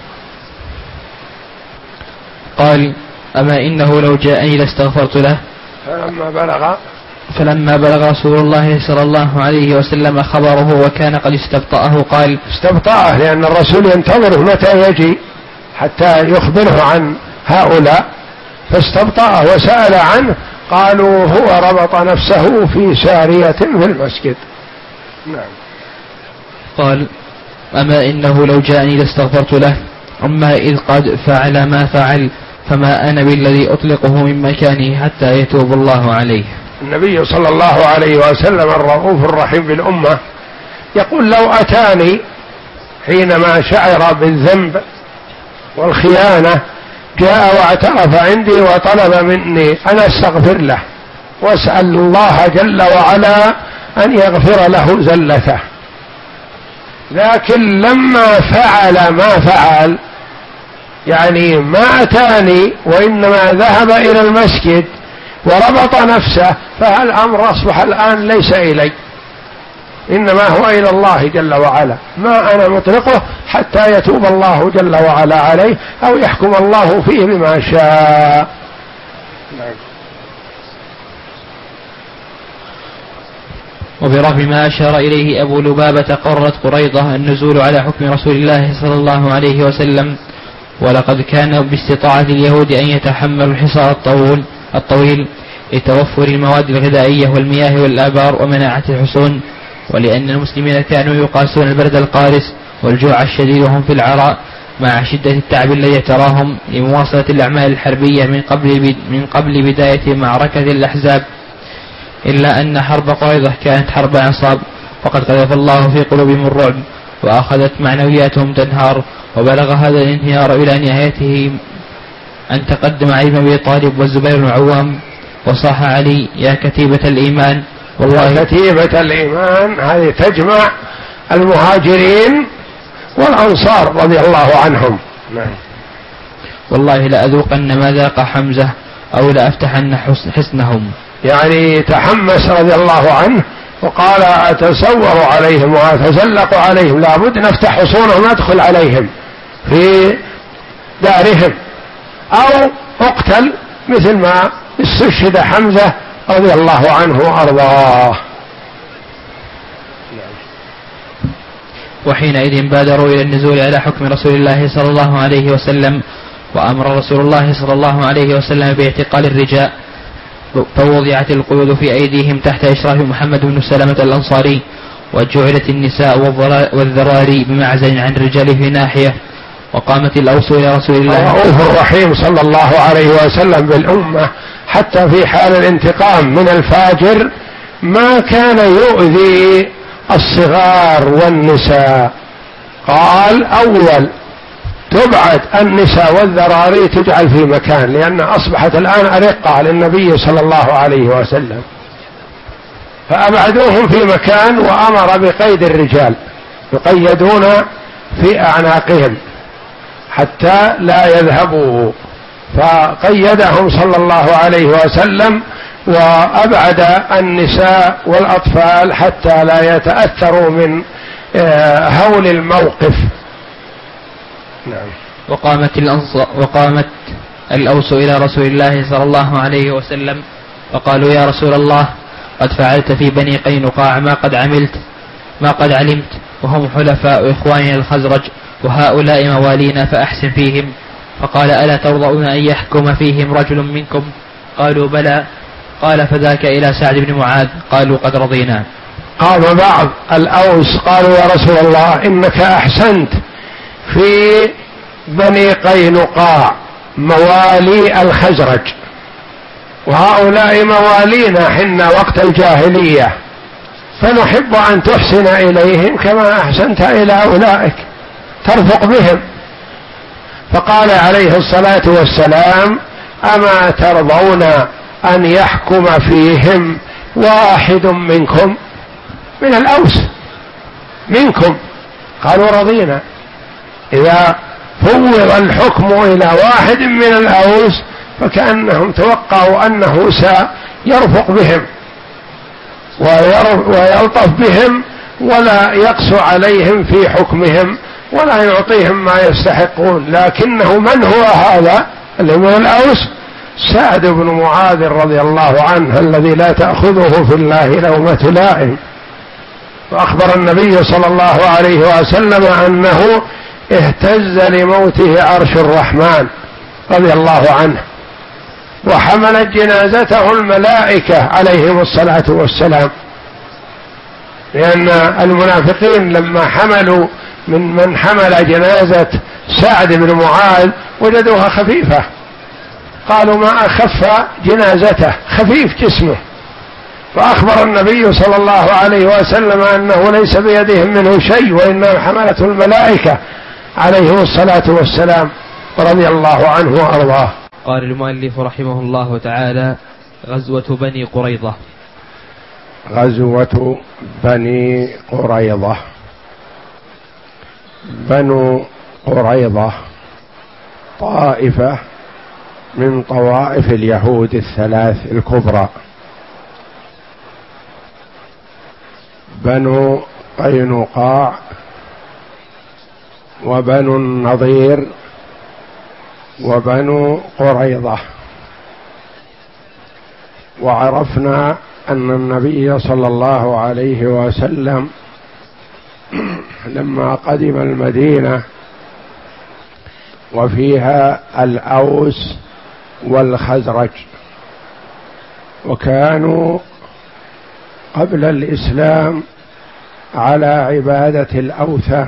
قال أما إنه لو جاءني لاستغفرت له. فلما بلغ فلما بلغ رسول الله صلى الله عليه وسلم خبره وكان قد استبطأه قال استبطأه لأن الرسول ينتظره متى يجي حتى يخبره عن هؤلاء، فاستبطأه وسأل عنه، قالوا هو ربط نفسه في سارية في المسجد. نعم. قال أما إنه لو جاءني لاستغفرت له، أما إذ قد فعل ما فعل فما أنا بالذي أطلقه من مكانه حتى يتوب الله عليه. النبي صلى الله عليه وسلم الرؤوف الرحيم بالأمة يقول لو أتاني حينما شعر بالذنب والخيانة، جاء واعترف عندي وطلب مني أن أستغفر له وأسأل الله جل وعلا أن يغفر له زلته، لكن لما فعل ما فعل، يعني ما أتاني وإنما ذهب إلى المسجد وربط نفسه، فالأمر أصبح الآن ليس إلي، إنما هو إلى الله جل وعلا، ما أنا مطلقه حتى يتوب الله جل وعلا عليه أو يحكم الله فيه بما شاء. وبرغم ما أشار إليه أبو لبابة قررت قريضة النزول على حكم رسول الله صلى الله عليه وسلم، ولقد كان باستطاعة اليهود أن يتحملوا الحصار الطويل الطويل لتوفر المواد الغذائية والمياه والآبار ومناعة الحصون، ولأن المسلمين كانوا يقاسون البرد القارس والجوع الشديد وهم في العراء مع شدة التعب الذي تراهم لمواصلة الأعمال الحربية من قبل من قبل بداية معركة الأحزاب، إلا أن حرب قريظة كانت حرب عصاب، وقد قذف الله في قلوبهم الرعب وأخذت معنوياتهم تنهار، وبلغ هذا الانهيار إلى نهايته أن تقدم علي بن أبي طالب والزبير بن العوام وصاح علي يا كتيبة الإيمان والله. كتيبة الإيمان هذه تجمع المهاجرين والأنصار رضي الله عنهم. نعم. والله لأذوقن ما ذاق حمزة أو لأفتحن حسنهم، يعني تحمس رضي الله عنه وقال أتسور عليهم وأتزلق عليهم، لابد نفتح حصونهم ندخل عليهم في دارهم أو اقتل مثل ما استشهد حمزة رضي الله عنه وأرضاه. وحينئذ بادروا إلى النزول على حكم رسول الله صلى الله عليه وسلم، وأمر رسول الله صلى الله عليه وسلم باعتقال الرجاء، فوضعت القيود في أيديهم تحت إشراف محمد بن سلمة الأنصاري، وجعلت النساء والذراري بمعزل عن الرجال في ناحية، وقامت الأوس إلى رسول الله. الرؤوف الرحيم صلى الله عليه وسلم بالأمة حتى في حال الانتقام من الفاجر ما كان يؤذي الصغار والنساء، قال أول تبعد النساء والذراري تجعل في مكان، لأن أصبحت الآن أرقة للنبي صلى الله عليه وسلم، فأبعدوهم في مكان وأمر بقيد الرجال يقيدون في أعناقهم حتى لا يذهبوا فقيدهم صلى الله عليه وسلم وأبعد النساء والأطفال حتى لا يتأثروا من هول الموقف. نعم. وقامت الأنصار وقامت الأوس إلى رسول الله صلى الله عليه وسلم وقالوا يا رسول الله قد فعلت في بني قينقاع ما قد عملت ما قد علمت وهم حلفاء إخواننا الخزرج وهؤلاء موالينا فأحسن فيهم. فقال ألا ترضون أن يحكم فيهم رجل منكم؟ قالوا بلى. قال فذاك إلى سعد بن معاذ. قالوا قد رضينا. قام بعض الأوس قالوا يا رسول الله إنك أحسنت في بني قينقاع موالي الخزرج وهؤلاء موالينا حنا وقت الجاهلية فنحب أن تحسن إليهم كما أحسنت إلى أولئك ترفق بهم. فقال عليه الصلاة والسلام أما ترضون أن يحكم فيهم واحد منكم من الأوس منكم؟ قالوا رضينا. إذا فوض الحكم إلى واحد من الأوس فكأنهم توقعوا أنه سيرفق بهم ويلطف بهم ولا يقسو عليهم في حكمهم ولا يعطيهم ما يستحقون. لكنه من هو هذا اللي من الأوس؟ سعد بن معاذ رضي الله عنه الذي لا تأخذه في الله لومة لائم. فأخبر النبي صلى الله عليه وسلم أنه اهتز لموته عرش الرحمن رضي الله عنه وحملت جنازته الملائكة عليهم الصلاة والسلام، لأن المنافقين لما حملوا من من حمل جنازة سعد بن معاذ وجدوها خفيفة قالوا ما أخف جنازته خفيف جسمه. فأخبر النبي صلى الله عليه وسلم أنه ليس بيدهم منه شيء وإنما حملته الملائكة عليه الصلاة والسلام رضي الله عنه وأرضاه. قال المؤلف رحمه الله تعالى: غزوة بني قريظة. غزوة بني قريظة. بنو قريظة طائفة من طوائف اليهود الثلاث الكبرى. بنو قينقاع وبنو النضير وبنو قريظة. وعرفنا أن النبي صلى الله عليه وسلم لما قدم المدينة وفيها الأوس والخزرج وكانوا قبل الإسلام على عبادة الأوثان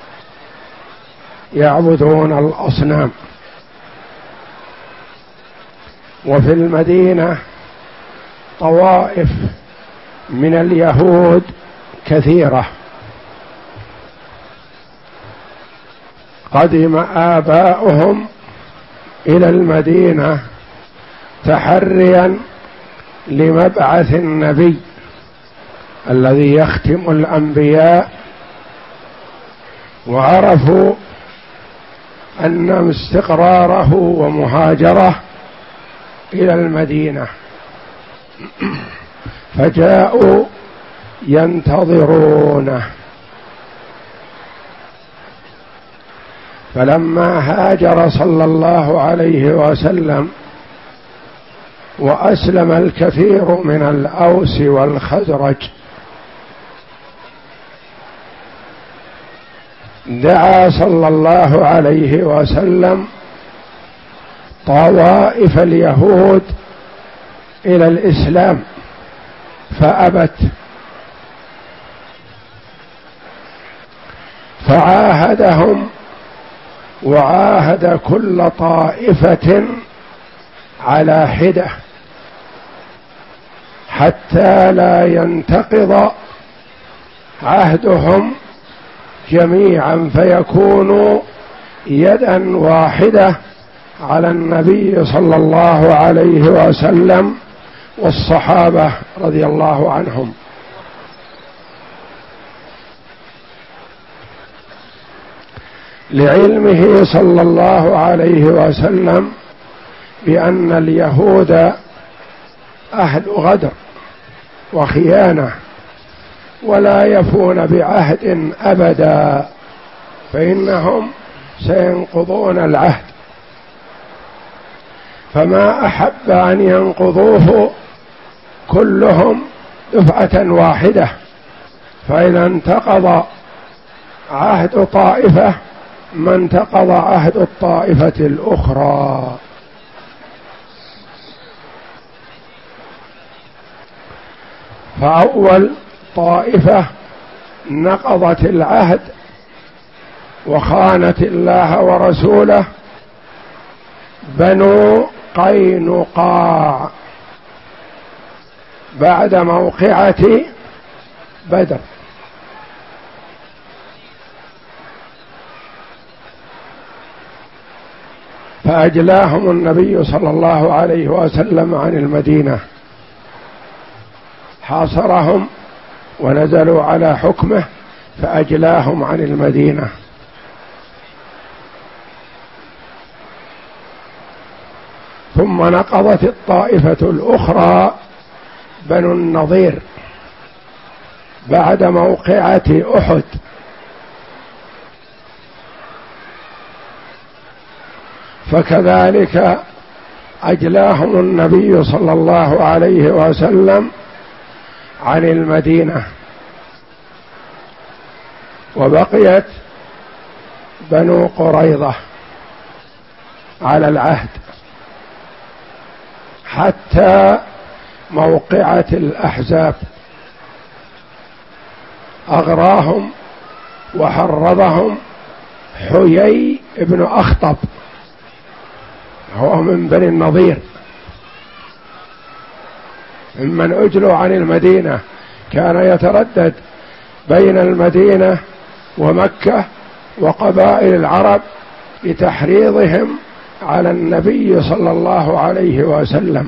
يعبدون الأصنام. وفي المدينة طوائف من اليهود كثيرة قدم آباؤهم إلى المدينة تحريا لمبعث النبي الذي يختم الأنبياء، وعرفوا أن استقراره ومهاجره إلى المدينة فجاءوا ينتظرونه. فلما هاجر صلى الله عليه وسلم وأسلم الكثير من الأوس والخزرج دعا صلى الله عليه وسلم طوائف اليهود إلى الإسلام فأبت، فعاهدهم وعاهد كل طائفة على حدة حتى لا ينتقض عهدهم جميعا فيكونوا يدا واحدة على النبي صلى الله عليه وسلم والصحابة رضي الله عنهم. لعلمه صلى الله عليه وسلم بأن اليهود أهل غدر وخيانة ولا يفون بعهد أبدا، فإنهم سينقضون العهد، فما أحب أن ينقضوه كلهم دفعة واحدة، فإذا انتقض عهد طائفة ما انتقض عهد الطائفة الأخرى. فأول طائفة نقضت العهد وخانت الله ورسوله بنو قينقاع بعد موقعة بدر، فأجلاهم النبي صلى الله عليه وسلم عن المدينة، حاصرهم ونزلوا على حكمه فأجلاهم عن المدينة. ثم نقضت الطائفة الأخرى بنو النضير بعد موقعة أحد، فكذلك أجلاهم النبي صلى الله عليه وسلم عن المدينة، وبقيت بنو قريظة على العهد حتى موقعة الأحزاب، أغراهم وحرضهم حيي بن أخطب، هو من بني النضير، ممن أجلوا عن المدينة، كان يتردد بين المدينة ومكة وقبائل العرب لتحريضهم على النبي صلى الله عليه وسلم.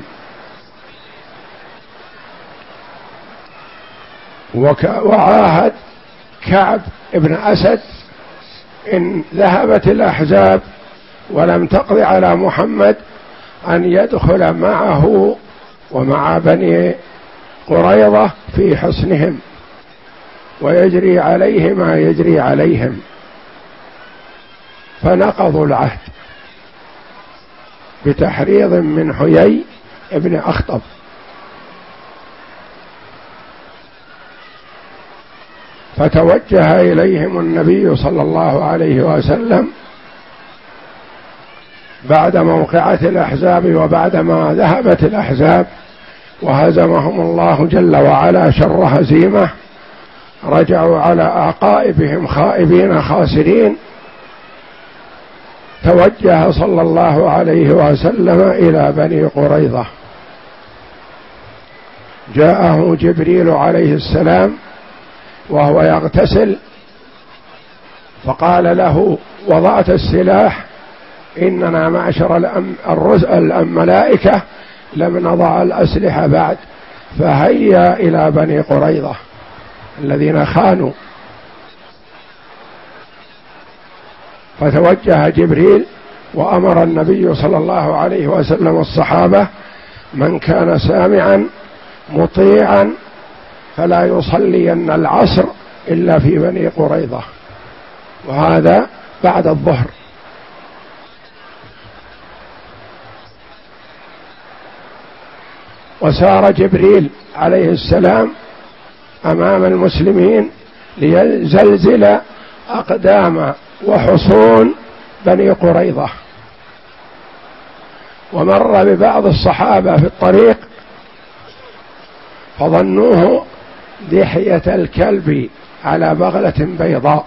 وعاهد كعب بن أسد إن ذهبت الأحزاب ولم تقض على محمد أن يدخل معه ومع بني قريظة في حصنهم ويجري عليه ما يجري عليهم، فنقضوا العهد بتحريض من حيي بن أخطب. فتوجه إليهم النبي صلى الله عليه وسلم بعد موقعة الأحزاب، وبعدما ذهبت الأحزاب وهزمهم الله جل وعلا شر هزيمة، رجعوا على أعقابهم خائبين خاسرين، توجه صلى الله عليه وسلم إلى بني قريظة. جاءه جبريل عليه السلام وهو يغتسل فقال له: وضعت السلاح؟ إننا معشر الملائكة لم نضع الأسلحة بعد، فهيا إلى بني قريظة الذين خانوا. فتوجه جبريل وأمر النبي صلى الله عليه وسلم الصحابة: من كان سامعا مطيعا فلا يصلين العصر إلا في بني قريظة، وهذا بعد الظهر. وسار جبريل عليه السلام أمام المسلمين ليزلزل أقدام وحصون بني قريظة، ومر ببعض الصحابة في الطريق فظنوه دحية الكلب على بغلة بيضاء.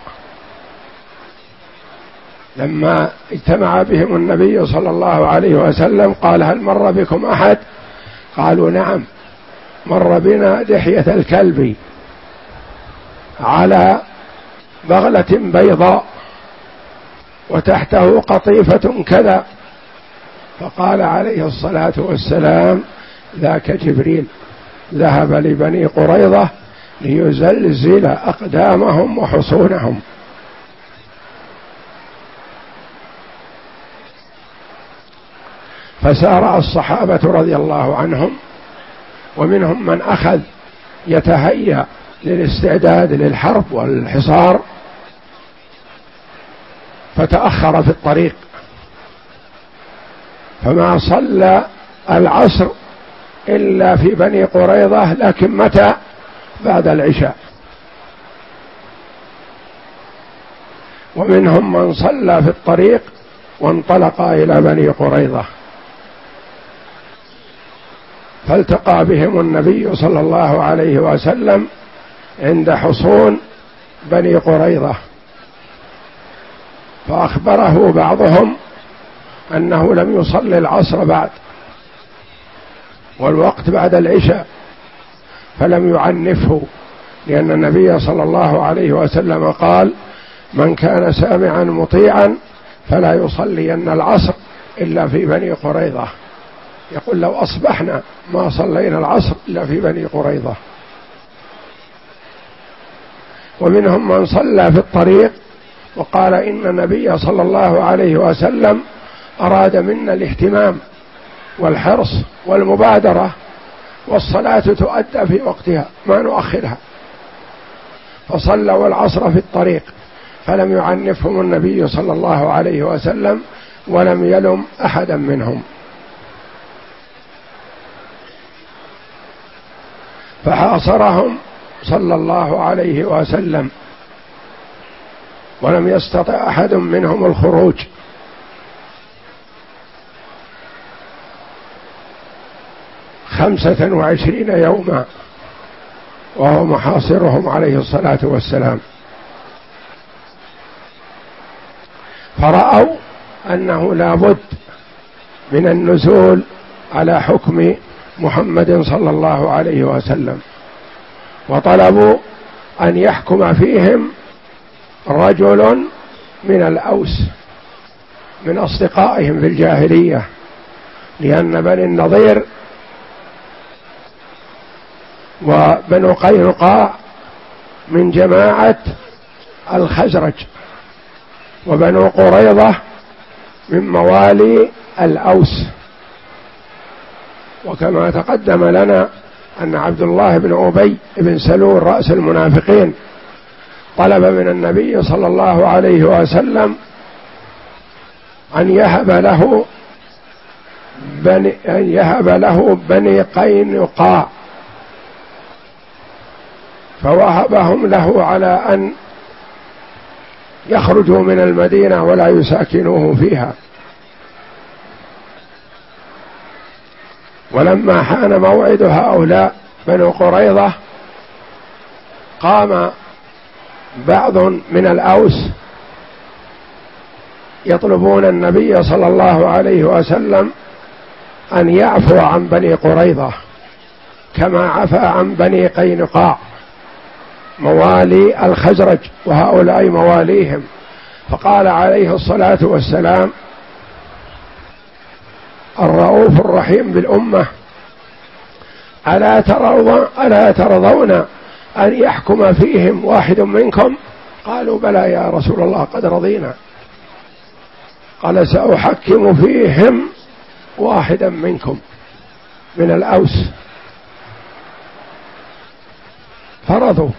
لما اجتمع بهم النبي صلى الله عليه وسلم قال: هل مر بكم أحد؟ قالوا: نعم، مر بنا دحية الكلب على بغلة بيضاء وتحته قطيفة كذا. فقال عليه الصلاة والسلام: ذاك جبريل ذهب لبني قريظة ليزلزل أقدامهم وحصونهم. فسارع الصحابة رضي الله عنهم، ومنهم من أخذ يتهيأ للاستعداد للحرب والحصار، فتأخر في الطريق، فما صلى العصر إلا في بني قريظة، لكن متى؟ بعد العشاء. ومنهم من صلى في الطريق وانطلق إلى بني قريظة، فالتقى بهم النبي صلى الله عليه وسلم عند حصون بني قريظة، فأخبره بعضهم أنه لم يصلي العصر بعد، والوقت بعد العشاء، فلم يعنفه، لأن النبي صلى الله عليه وسلم قال: من كان سامعا مطيعا فلا يصلين العصر إلا في بني قريظة. يقول: لو أصبحنا ما صلينا العصر إلا في بني قريظة. ومنهم من صلى في الطريق وقال: إن النبي صلى الله عليه وسلم أراد منا الاهتمام والحرص والمبادرة، والصلاة تؤدى في وقتها ما نؤخرها، فصلوا العصر في الطريق، فلم يعنفهم النبي صلى الله عليه وسلم ولم يلم أحدا منهم. فحاصرهم صلى الله عليه وسلم، ولم يستطع أحد منهم الخروج، خمسة وعشرين يوما وهو محاصرهم عليه الصلاة والسلام. فرأوا أنه لا بد من النزول على حكم محمد صلى الله عليه وسلم، وطلبوا أن يحكم فيهم رجل من الأوس من أصدقائهم في الجاهلية، لأن بني النضير وبنو قينقاع من جماعة الخزرج، وبنو قريظة من موالي الأوس. وكما تقدم لنا أن عبد الله بن أبي بن سلول رأس المنافقين طلب من النبي صلى الله عليه وسلم أن يهب له بني, أن يهب له بني قينقاع، فوهبهم له على أن يخرجوا من المدينة ولا يساكنوه فيها. ولما حان موعد هؤلاء بنو قريظة قام بعض من الأوس يطلبون النبي صلى الله عليه وسلم أن يعفو عن بني قريظة كما عفى عن بني قينقاع موالي الخزرج، وهؤلاء مواليهم. فقال عليه الصلاة والسلام: الرؤوف الرحيم بالأمة، ألا ترضون, ألا ترضون أن يحكم فيهم واحد منكم؟ قالوا: بلى يا رسول الله، قد رضينا. قال: سأحكم فيهم واحدا منكم من الأوس. فرضوا.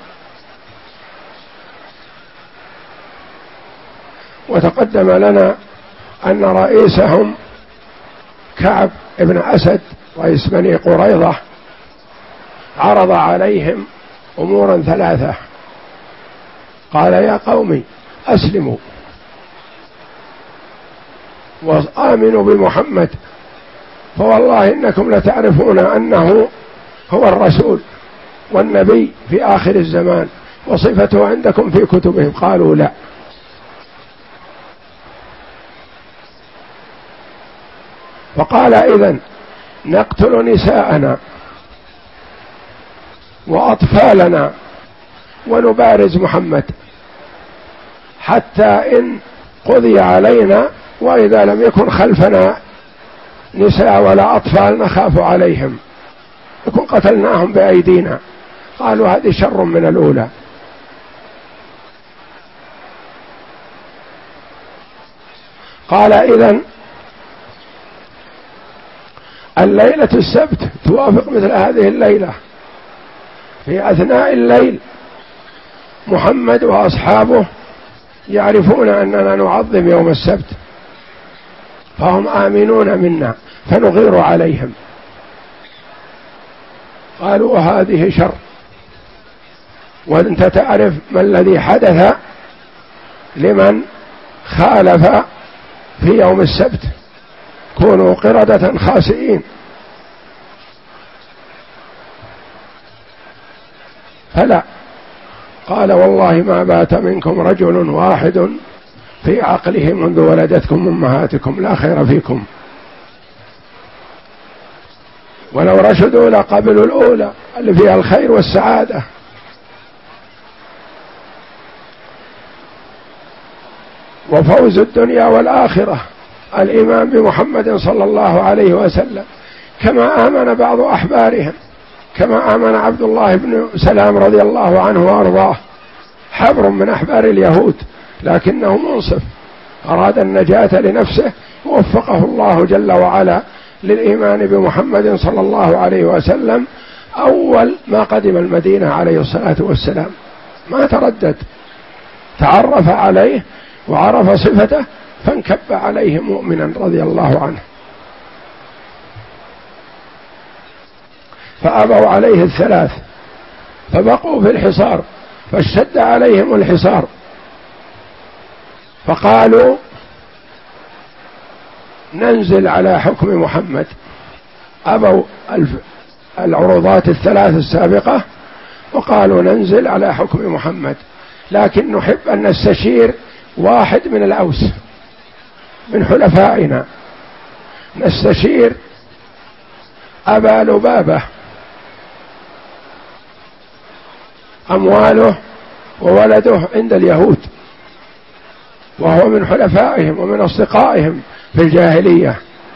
وتقدم لنا أن رئيسهم كعب بن أسد رئيس بني قريظة عرض عليهم أمورا ثلاثة، قال: يا قوم أسلموا وآمنوا بمحمد، فوالله إنكم لتعرفون أنه هو الرسول والنبي في آخر الزمان، وصفته عندكم في كتبهم. قالوا: لا. فقال: إذن نقتل نساءنا وأطفالنا ونبارز محمد حتى إن قضي علينا، وإذا لم يكن خلفنا نساء ولا أطفال نخاف عليهم يكون قتلناهم بأيدينا. قالوا: هذه شر من الأولى. قال: إذن الليلة السبت توافق مثل هذه الليلة في أثناء الليل، محمد وأصحابه يعرفون أننا نعظم يوم السبت فهم آمنون منا فنغير عليهم. قالوا وهذه شر، وأنت تعرف ما الذي حدث لمن خالف في يوم السبت، كونوا قردة خاسئين. فلا، قال والله ما بات منكم رجل واحد في عقله منذ ولدتكم أمهاتكم لا خير فيكم، ولو رشدوا لقبلوا الأولى اللي فيها الخير والسعادة. وفوز الدنيا والآخرة الإيمان بمحمد صلى الله عليه وسلم، كما آمن بعض أحبارهم، كما آمن عبد الله بن سلام رضي الله عنه وأرضاه، حبر من أحبار اليهود لكنه منصف أراد النجاة لنفسه، ووفقه الله جل وعلا للإيمان بمحمد صلى الله عليه وسلم أول ما قدم المدينة عليه الصلاة والسلام، ما تردد، تعرف عليه وعرف صفته فانكب عليه مؤمنا رضي الله عنه. فأبوا عليه الثلاث فبقوا في الحصار، فاشتد عليهم الحصار، فقالوا ننزل على حكم محمد. أبوا العروضات الثلاث السابقة وقالوا ننزل على حكم محمد، لكن نحب أن نستشير واحد من الأوس من حلفائنا، نستشير أبا لبابة، أمواله وولده عند اليهود وهو من حلفائهم ومن أصدقائهم في الجاهلية.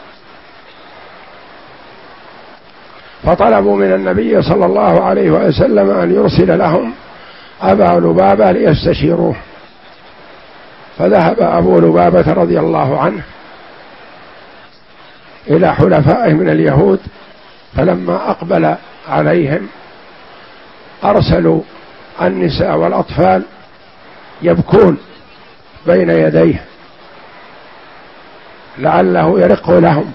فطلبوا من النبي صلى الله عليه وسلم أن يرسل لهم أبا لبابة ليستشيروه. فذهب أبو لبابة رضي الله عنه إلى حلفائه من اليهود، فلما أقبل عليهم أرسلوا النساء والأطفال يبكون بين يديه لعله يرق لهم،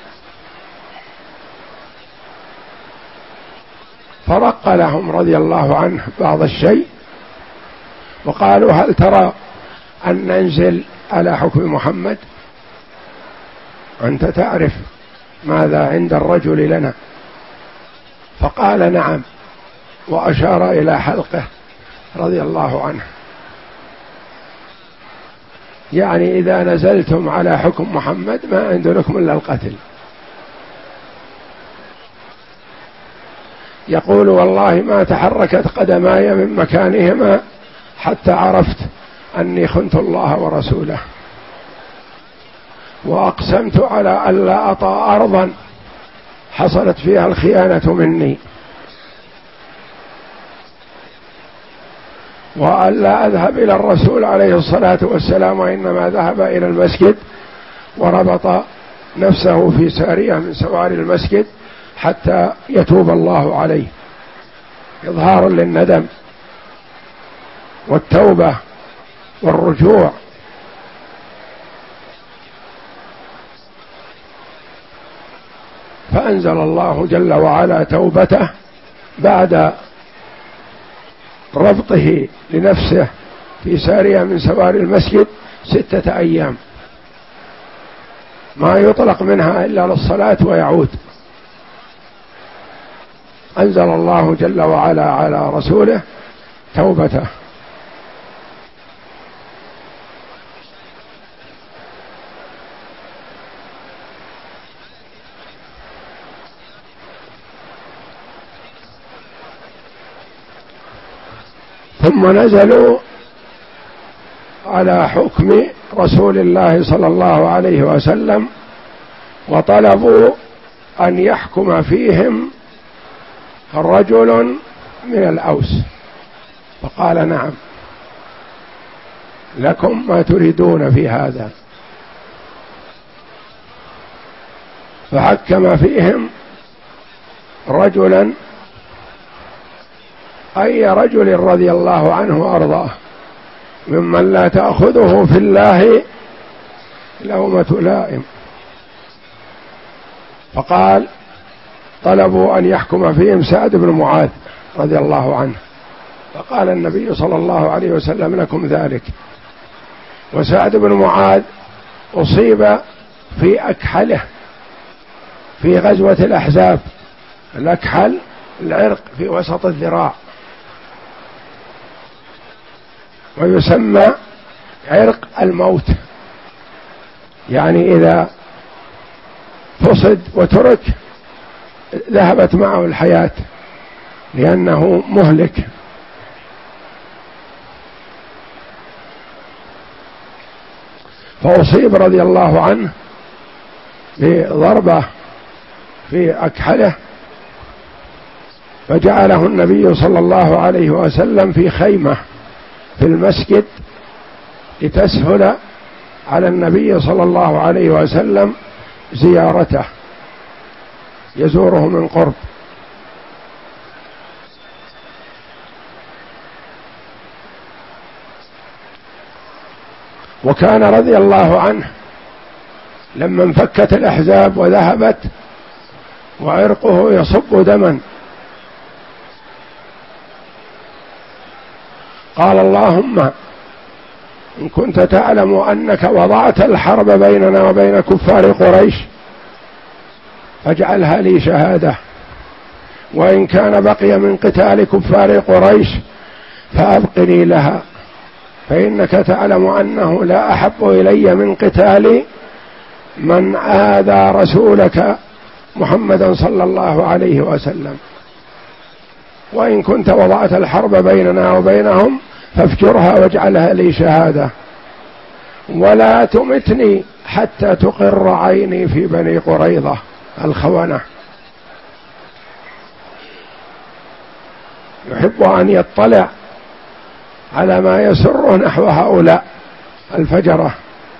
فرق لهم رضي الله عنه بعض الشيء، وقالوا هل ترى أن ننزل على حكم محمد؟ أنت تعرف ماذا عند الرجل لنا. فقال نعم، وأشار إلى حلقه رضي الله عنه، يعني إذا نزلتم على حكم محمد ما عندكم إلا القتل. يقول والله ما تحركت قدماي من مكانهما حتى عرفت أني خنت الله ورسوله، وأقسمت على ألا أطأ أرضا حصلت فيها الخيانة مني، وألا أذهب إلى الرسول عليه الصلاة والسلام، وإنما ذهب إلى المسجد وربط نفسه في سارية من سوار المسجد حتى يتوب الله عليه، إظهار للندم والتوبة والرجوع. فأنزل الله جل وعلا توبته بعد ربطه لنفسه في سارية من سوار المسجد ستة أيام ما يطلق منها إلا للصلاة ويعود. أنزل الله جل وعلا على رسوله توبته. ثم نزلوا على حكم رسول الله صلى الله عليه وسلم وطلبوا أن يحكم فيهم رجل من الأوس، فقال نعم لكم ما تريدون في هذا. فحكم فيهم رجلا، أي رجل رضي الله عنه وأرضاه، ممن لا تأخذه في الله لومة لائم. فقال طلبوا أن يحكم فيهم سعد بن معاذ رضي الله عنه، فقال النبي صلى الله عليه وسلم لكم ذلك. وسعد بن معاذ أصيب في أكحله في غزوة الأحزاب. الأكحل العرق في وسط الذراع، ويسمى عرق الموت، يعني إذا فصد وترك ذهبت معه الحياة لأنه مهلك. فأصيب رضي الله عنه بضربة في أكحله، فجعله النبي صلى الله عليه وسلم في خيمة في المسجد لتسهل على النبي صلى الله عليه وسلم زيارته، يزوره من قرب. وكان رضي الله عنه لما انفكت الأحزاب وذهبت وعرقه يصب دما قال اللهم إن كنت تعلم أنك وضعت الحرب بيننا وبين كفار قريش فاجعلها لي شهادة، وإن كان بقي من قتال كفار قريش فأبقني لها، فإنك تعلم أنه لا أحب إلي من قتال من آذى رسولك محمدا صلى الله عليه وسلم، وإن كنت وضعت الحرب بيننا وبينهم فافجرها واجعلها لي شهادة، ولا تمتني حتى تقر عيني في بني قريظة الخونة. يحب أن يطلع على ما يسر نحو هؤلاء الفجرة.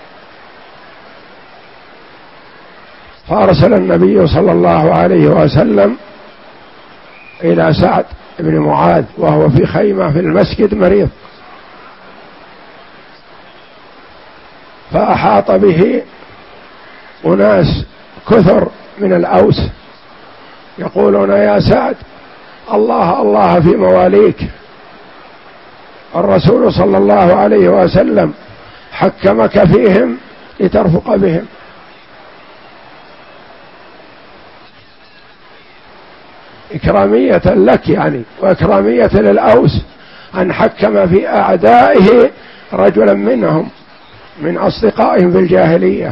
فأرسل النبي صلى الله عليه وسلم إلى سعد بن معاذ وهو في خيمة في المسجد مريض، فأحاط به أناس كثر من الأوس يقولون يا سعد الله الله في مواليك، الرسول صلى الله عليه وسلم حكمك فيهم لترفق بهم. إكرامية لك يعني، وإكرامية للأوس أن حكم في أعدائه رجلا منهم من أصدقائهم في الجاهلية،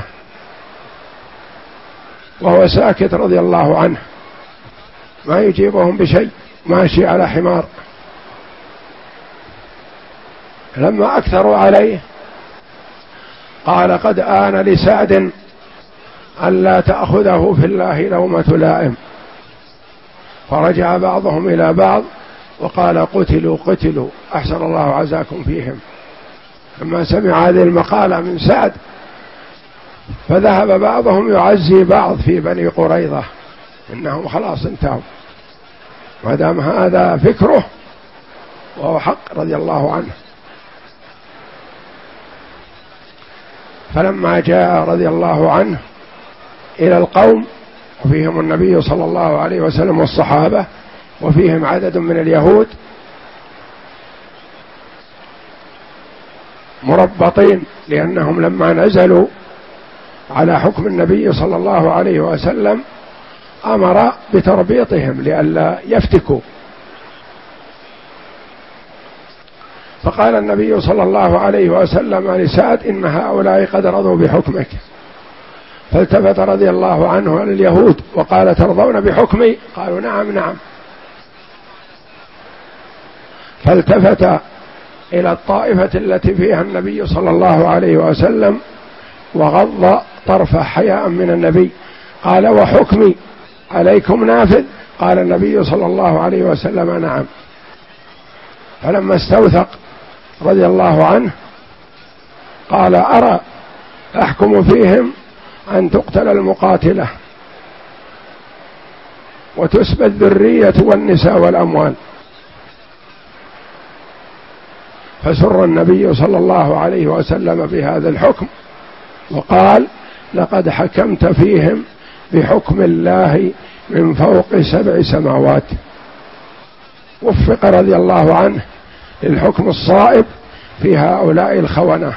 وهو ساكت رضي الله عنه ما يجيبهم بشيء، ماشي على حمار. لما أكثروا عليه قال قد آن لسعد أن لا تأخذه في الله لومة لائم. فرجع بعضهم إلى بعض وقال قتلوا قتلوا أحسن الله عزاكم فيهم. لما سمع هذه المقالة من سعد فذهب بعضهم يعزي بعض في بني قريظة إنهم خلاص انتهوا، ما دام هذا فكره وهو حق رضي الله عنه. فلما جاء رضي الله عنه إلى القوم وفيهم النبي صلى الله عليه وسلم والصحابة وفيهم عدد من اليهود مربطين، لأنهم لما نزلوا على حكم النبي صلى الله عليه وسلم أمر بتربيطهم لئلا يفتكوا. فقال النبي صلى الله عليه وسلم لسعد إن هؤلاء قد رضوا بحكمك. فالتفت رضي الله عنه عن اليهود وقال ترضون بحكمي؟ قالوا نعم نعم. فالتفت إلى الطائفة التي فيها النبي صلى الله عليه وسلم وغض طرفه حياء من النبي، قال وحكمي عليكم نافذ؟ قال النبي صلى الله عليه وسلم نعم. فلما استوثق رضي الله عنه قال أرى أحكم فيهم أن تقتل المقاتلة وتسبى الذرية والنساء والأموال. فسر النبي صلى الله عليه وسلم بهذا الحكم وقال: لقد حكمت فيهم بحكم الله من فوق سبع سماوات. وفق رضي الله عنه للحكم الصائب في هؤلاء الخونة،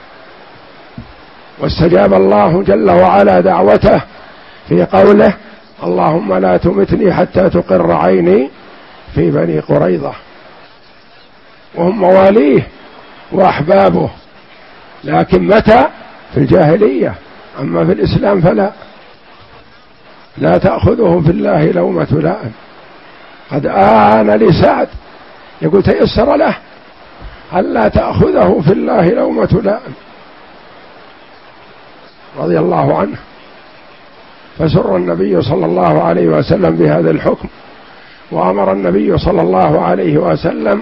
واستجاب الله جل وعلا دعوته في قوله: اللهم لا تمتني حتى تقر عيني في بني قريظة. وهم مواليه وأحبابه، لكن متى؟ في الجاهلية، أما في الإسلام فلا. لا تأخذه في الله لومة لائم. قد آن لسعد، يقول تيسر له ألا تأخذه في الله لومة لائم رضي الله عنه. فسر النبي صلى الله عليه وسلم بهذا الحكم، وأمر النبي صلى الله عليه وسلم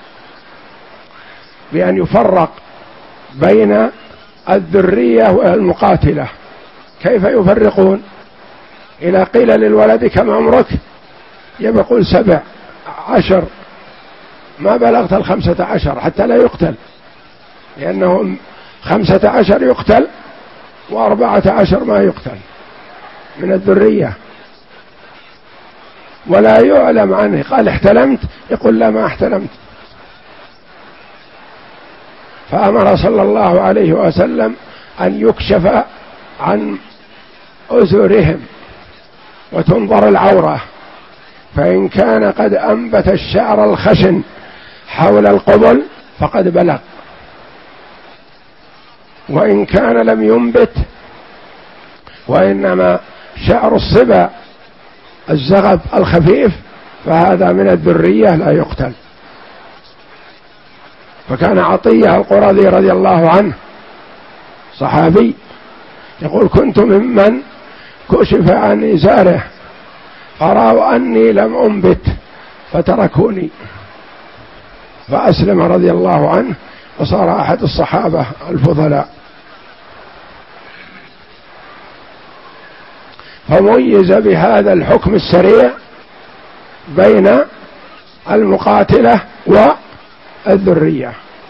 بأن يفرق بين الذرية والمقاتلة. كيف يفرقون؟ إذا قيل للولد كم عمرك؟ يقول سبع عشر، ما بلغت الخمسة عشر حتى لا يقتل، لأنه خمسة عشر يقتل وأربعة عشر ما يقتل من الذرية، ولا يعلم عنه. قال احتلمت؟ يقول لا ما احتلمت. فأمر صلى الله عليه وسلم أن يكشف عن أزرهم وتنظر العورة، فإن كان قد أنبت الشعر الخشن حول القبل فقد بلغ، وإن كان لم ينبت وإنما شعر الصبا الزغب الخفيف فهذا من الذرية لا يقتل. فكان عطية القرظي رضي الله عنه صحابي يقول: كنت ممن كشف عن إزاره فرأوا أني لم أنبت فتركوني، فأسلم رضي الله عنه وصار أحد الصحابة الفضلاء. فميز بهذا الحكم السريع بين المقاتلة والذرية.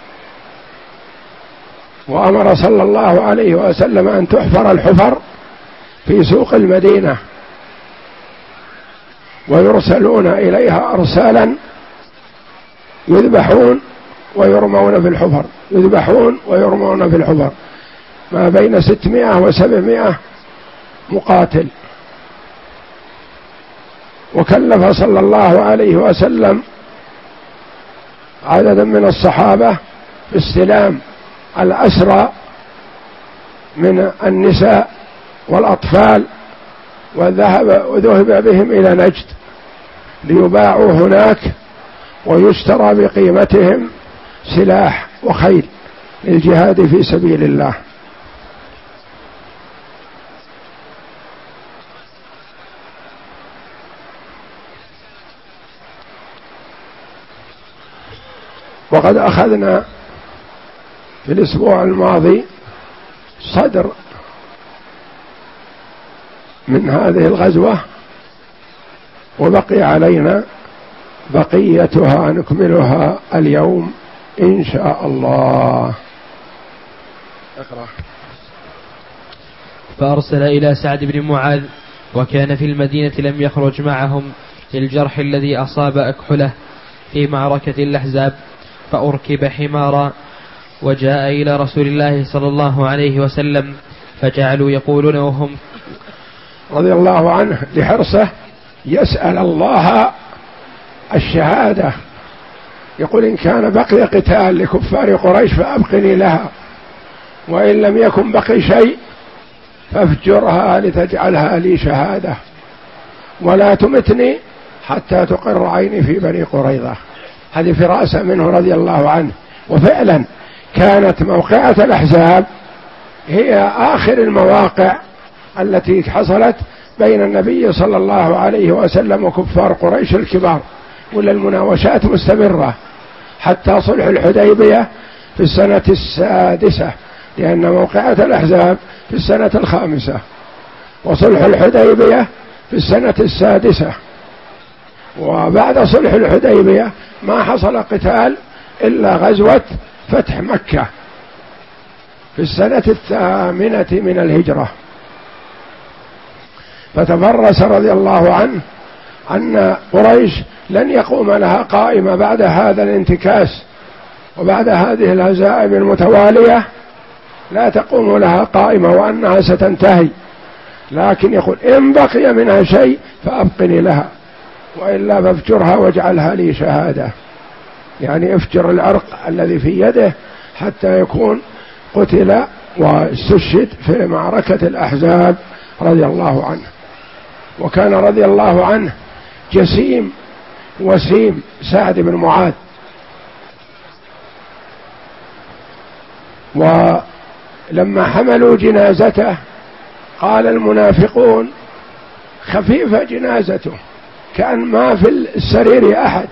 وأمر صلى الله عليه وسلم أن تحفر الحفر في سوق المدينة، ويرسلون إليها أرسالا يذبحون ويرمون في الحفر، يذبحون ويرمون في الحفر، ما بين ستمائة وسبعمائة مقاتل. وكلف صلى الله عليه وسلم عددا من الصحابة باستلام الأسرى من النساء والأطفال، وذهب وذهب بهم إلى نجد ليباعوا هناك ويشترى بقيمتهم سلاح وخيل للجهاد في سبيل الله. وقد أخذنا في الأسبوع الماضي صدر من هذه الغزوة، وبقي علينا بقيتها نكملها اليوم إن شاء الله. اقرأ. فأرسل إلى سعد بن معاذ، وكان في المدينة لم يخرج معهم للجرح الذي أصاب أكحله في معركة الأحزاب، فأركب حمارا وجاء إلى رسول الله صلى الله عليه وسلم، فجعلوا يقولون وهم رضي الله عنه لحرصه يسأل الله الشهادة، يقول: إن كان بقي قتال لكفار قريش فأبقني لها، وإن لم يكن بقي شيء فافجرها لتجعلها لي شهادة، ولا تمتني حتى تقر عيني في بني قريظة. هذه فراسة منه رضي الله عنه. وفعلا كانت موقعة الأحزاب هي آخر المواقع التي حصلت بين النبي صلى الله عليه وسلم وكفار قريش الكبار، ولا المناوشات مستمرة حتى صلح الحديبية في السنة السادسة، لأن موقعة الأحزاب في السنة الخامسة، وصلح الحديبية في السنة السادسة، وبعد صلح الحديبية ما حصل قتال إلا غزوة فتح مكة في السنة الثامنة من الهجرة. فتفرس رضي الله عنه أن قريش لن يقوم لها قائمة بعد هذا الانتكاس وبعد هذه الهزائم المتوالية، لا تقوم لها قائمة وأنها ستنتهي، لكن يقول إن بقي منها شيء فأبقني لها وإلا فافجرها واجعلها لي شهادة، يعني افجر العرق الذي في يده حتى يكون قتل واستشهد في معركة الأحزاب رضي الله عنه. وكان رضي الله عنه جسيم وسيم سعد بن معاذ، ولما حملوا جنازته قال المنافقون خفيفة جنازته كأن ما في السرير أحد،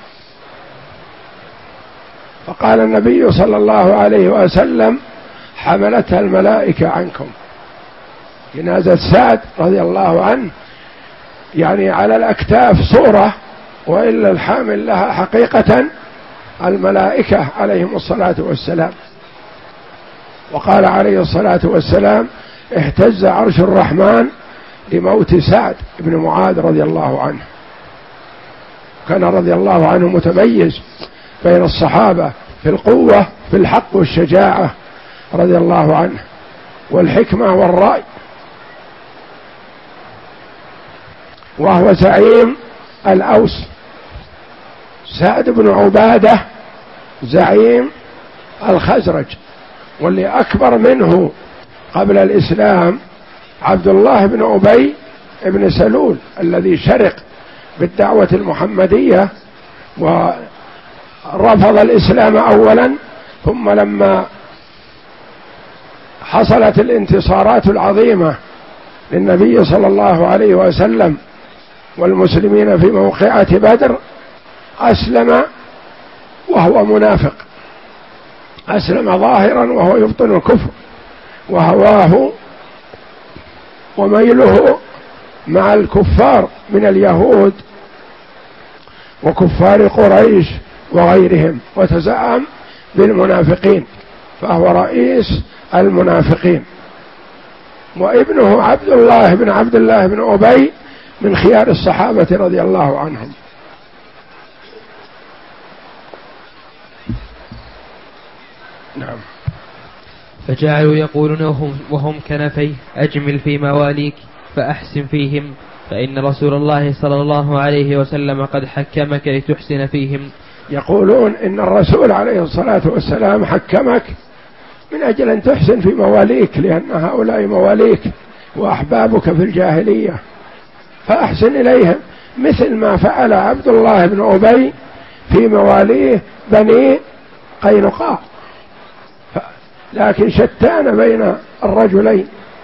فقال النبي صلى الله عليه وسلم حملتها الملائكة عنكم. جنازة سعد رضي الله عنه يعني على الأكتاف صورة، وإلا الحامل لها حقيقة الملائكة عليهم الصلاة والسلام. وقال عليه الصلاة والسلام اهتز عرش الرحمن لموت سعد بن معاذ رضي الله عنه. كان رضي الله عنه متميز بين الصحابة في القوة في الحق والشجاعة رضي الله عنه والحكمة والرأي، وهو زعيم الأوس. سعد بن عبادة زعيم الخزرج، واللي أكبر منه قبل الإسلام عبد الله بن أبي بن سلول الذي شرق بالدعوة المحمدية ورفض الإسلام أولا، ثم لما حصلت الانتصارات العظيمة للنبي صلى الله عليه وسلم والمسلمين في موقعة بدر أسلم وهو منافق، أسلم ظاهرا وهو يبطن الكفر، وهواه وميله مع الكفار من اليهود وكفار قريش وغيرهم، وتزعم بالمنافقين، فهو رئيس المنافقين. وابنه عبد الله بن عبد الله بن أبي من خيار الصحابة رضي الله عنهم. نعم. فجعلوا يقولون وهم, وهم كنفي أجمل في مواليك فأحسن فيهم، فإن رسول الله صلى الله عليه وسلم قد حكمك لتحسن فيهم. يقولون إن الرسول عليه الصلاة والسلام حكمك من أجل أن تحسن في مواليك، لأن هؤلاء مواليك وأحبابك في الجاهلية، فأحسن إليهم مثل ما فعل عبد الله بن أبي في مواليه بني قينقاع، لكن شتان بين الرجلين.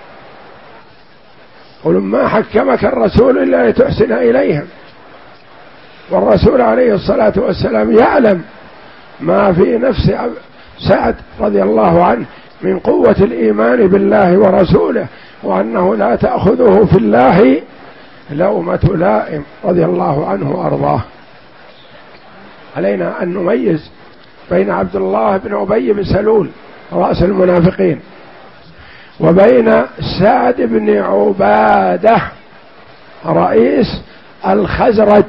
قل ما حكمك الرسول إلا لتحسن إليهم، والرسول عليه الصلاة والسلام يعلم ما في نفس سعد رضي الله عنه من قوة الإيمان بالله ورسوله، وأنه لا تأخذه في الله لومة لائم رضي الله عنه وأرضاه. علينا أن نميز بين عبد الله بن أبي بن سلول رأس المنافقين وبين سعد بن عبادة رئيس الخزرج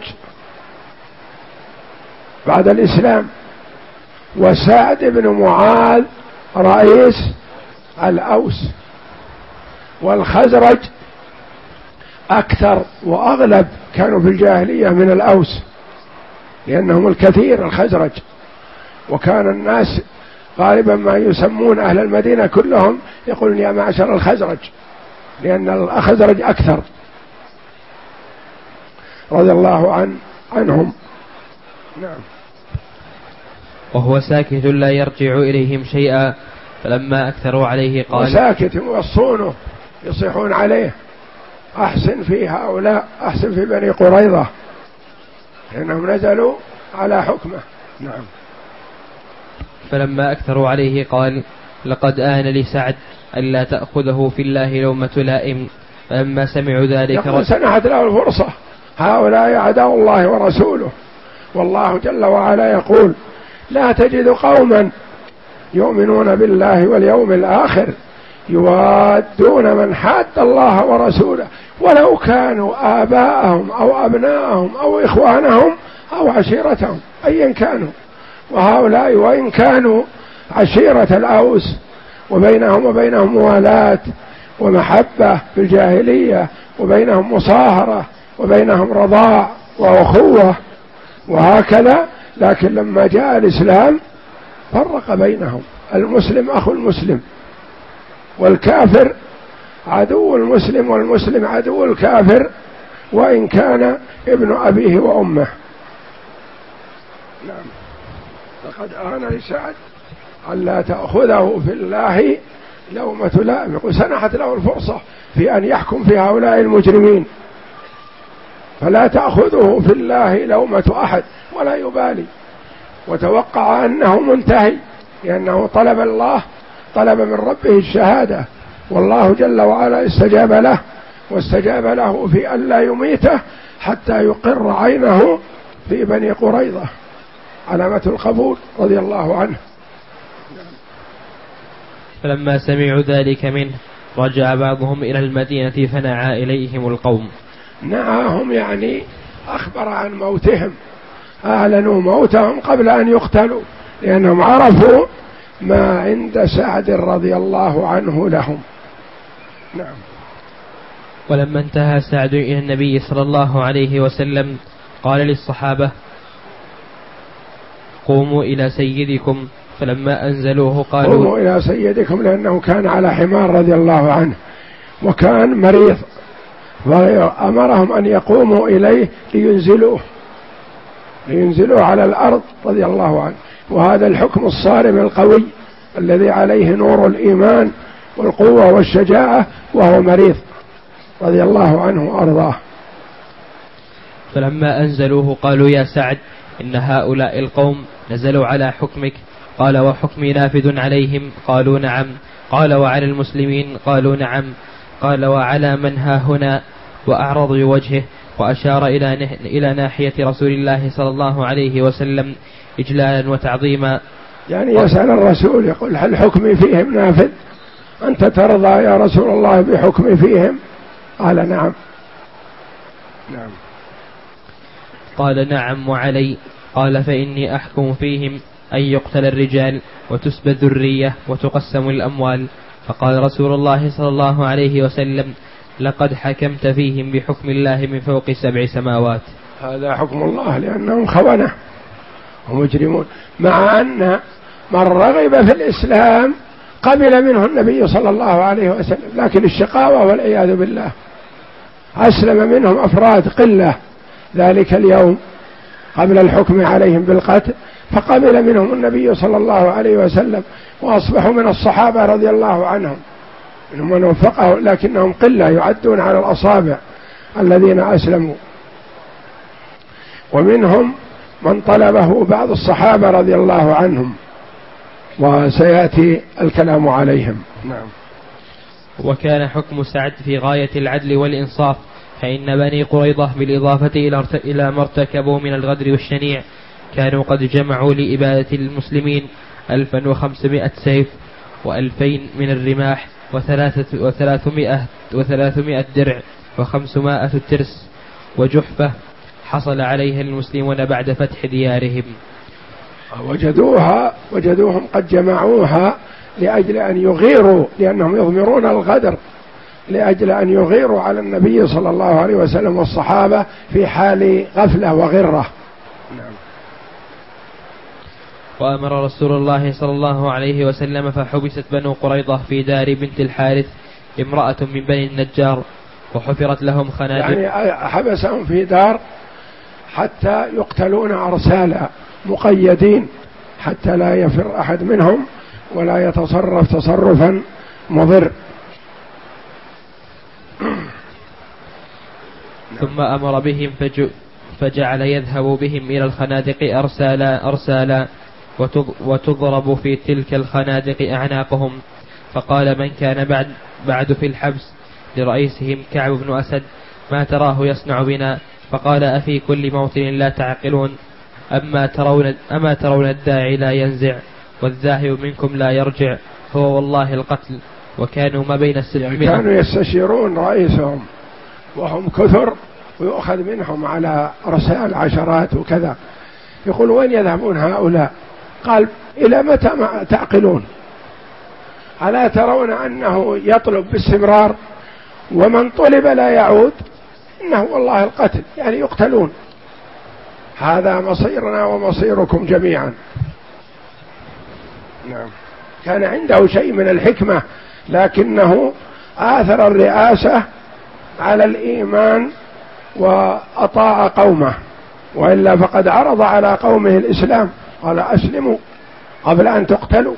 بعد الإسلام، وسعد بن معاذ رئيس الأوس. والخزرج أكثر وأغلب كانوا في الجاهلية من الأوس، لأنهم الكثير الخزرج، وكان الناس غالبا ما يسمون أهل المدينة كلهم يقولون يا معشر الخزرج، لأن الخزرج أكثر رضي الله عن عنهم. نعم. وهو ساكت لا يرجع إليهم شيئا، فلما أكثروا عليه قال وساكت يوصونه يصيحون عليه أحسن في هؤلاء، أحسن في بني قريظة، لأنهم نزلوا على حكمه. نعم. فلما أكثروا عليه قال لقد آن لسعد ألا تأخذه في الله لومة لائم، فلما سمعوا ذلك سنحت له الفرصة. هؤلاء أعداء الله ورسوله، والله جل وعلا يقول: لا تجد قوما يؤمنون بالله واليوم الآخر يوادون من حاد الله ورسوله ولو كانوا آباءهم أو أبناءهم أو إخوانهم أو عشيرتهم أيا كانوا. وهؤلاء وإن كانوا عشيرة الأوس وبينهم وبينهم موالاة ومحبة في الجاهلية، وبينهم مصاهرة وبينهم رضاع وأخوة وهكذا، لكن لما جاء الإسلام فرق بينهم. المسلم أخو المسلم، والكافر عدو المسلم، والمسلم عدو الكافر وإن كان ابن أبيه وأمه. نعم. لقد آن لسعد ألا تأخذه في الله لومة لائم، وسنحت له الفرصة في أن يحكم في هؤلاء المجرمين، فلا تأخذه في الله لومة أحد ولا يبالي، وتوقع أنه منتهي لأنه طلب الله، طلب من ربه الشهادة، والله جل وعلا استجاب له، واستجاب له في أن لا يميته حتى يقر عينه في بني قريظة، علامة القبول رضي الله عنه. فلما سمعوا ذلك منه رجع بعضهم إلى المدينة فنعى إليهم القوم. نعاهم يعني أخبر عن موتهم، أعلنوا موتهم قبل أن يقتلوا، لأنهم عرفوا ما عند سعد رضي الله عنه لهم. نعم. ولما انتهى سعد إلى النبي صلى الله عليه وسلم قال للصحابة: قوموا إلى سيدكم. فلما أنزلوه قالوا: قوموا إلى سيدكم، لأنه كان على حمار رضي الله عنه وكان مريض، وأمرهم أن يقوموا إليه لينزلوه لينزلوه على الأرض رضي الله عنه. وهذا الحكم الصارم القوي الذي عليه نور الإيمان والقوة والشجاعة وهو مريض رضي الله عنه وأرضاه. فلما أنزلوه قالوا: يا سعد، إن هؤلاء القوم نزلوا على حكمك. قال: وحكمي نافذ عليهم؟ قالوا: نعم. قال: وعلى المسلمين؟ قالوا: نعم. قال: وعلى من ها هنا؟ وأعرض بوجهه وأشار إلى إلى ناحية رسول الله صلى الله عليه وسلم إجلالا وتعظيما. يعني يسأل الرسول يقول: هل حكمي فيهم نافذ؟ أنت ترضى يا رسول الله بحكمي فيهم؟ قال: نعم. نعم. قال: نعم وعلي. قال: فإني أحكم فيهم أن يقتل الرجال وتسبى الذرية وتقسم الأموال. فقال رسول الله صلى الله عليه وسلم: لقد حكمت فيهم بحكم الله من فوق سبع سماوات. هذا حكم الله، لأنهم خونة ومجرمون، مع أن من رغب في الإسلام قبل منه النبي صلى الله عليه وسلم، لكن الشقاوة والعياذ بالله أسلم منهم أفراد قلة ذلك اليوم قبل الحكم عليهم بالقتل، فقبل منهم النبي صلى الله عليه وسلم وأصبحوا من الصحابة رضي الله عنهم، منهم من وفقه، لكنهم قلة يعدون على الأصابع الذين أسلموا. ومنهم من طلبه بعض الصحابة رضي الله عنهم، وسيأتي الكلام عليهم. نعم. وكان حكم سعد في غاية العدل والإنصاف، فإن بني قريظة بالإضافة إلى ما ارتكبوا من الغدر والشنيع كانوا قد جمعوا لإبادة المسلمين ألفا وخمسمائة سيف وألفين من الرماح وثلاثة وثلاثمائة وثلاثمائة درع وخمسمائة ترس وجحفة حصل عليها المسلمون بعد فتح ديارهم. وجدوها وجدوهم قد جمعوها لأجل أن يغيروا، لأنهم يضمرون الغدر، لأجل أن يغيروا على النبي صلى الله عليه وسلم والصحابة في حال غفلة وغرة. نعم. وأمر رسول الله صلى الله عليه وسلم فحبست بنو قريظة في دار بنت الحارث امرأة من بني النجار وحفرت لهم خنادق، يعني حبسهم في دار حتى يقتلون أرسالا مقيدين حتى لا يفر أحد منهم ولا يتصرف تصرفا مضر. ثم أمر بهم فجعل يذهب بهم إلى الخنادق أرسالا أرسالا وتضرب في تلك الخنادق أعناقهم. فقال: من كان بعد, بعد في الحبس لرئيسهم كعب بن أسد: ما تراه يصنع بنا؟ فقال: أفي كل موطن لا تعقلون؟ أما ترون, أما ترون الداعي لا ينزع والذاهب منكم لا يرجع، هو والله القتل. وكانوا ما بين الستمائة، يعني كانوا يستشيرون رئيسهم وهم كثر ويؤخذ منهم على رسائل عشرات وكذا، يقول: وين يذهبون هؤلاء؟ قال: إلى متى ما تعقلون؟ ألا ترون أنه يطلب باستمرار، ومن طلب لا يعود؟ إنه والله القتل، يعني يقتلون. هذا مصيرنا ومصيركم جميعا. نعم، كان عنده شيء من الحكمة، لكنه آثر الرئاسة على الإيمان وأطاع قومه، وإلا فقد عرض على قومه الإسلام، قال: أسلموا قبل أن تقتلوا.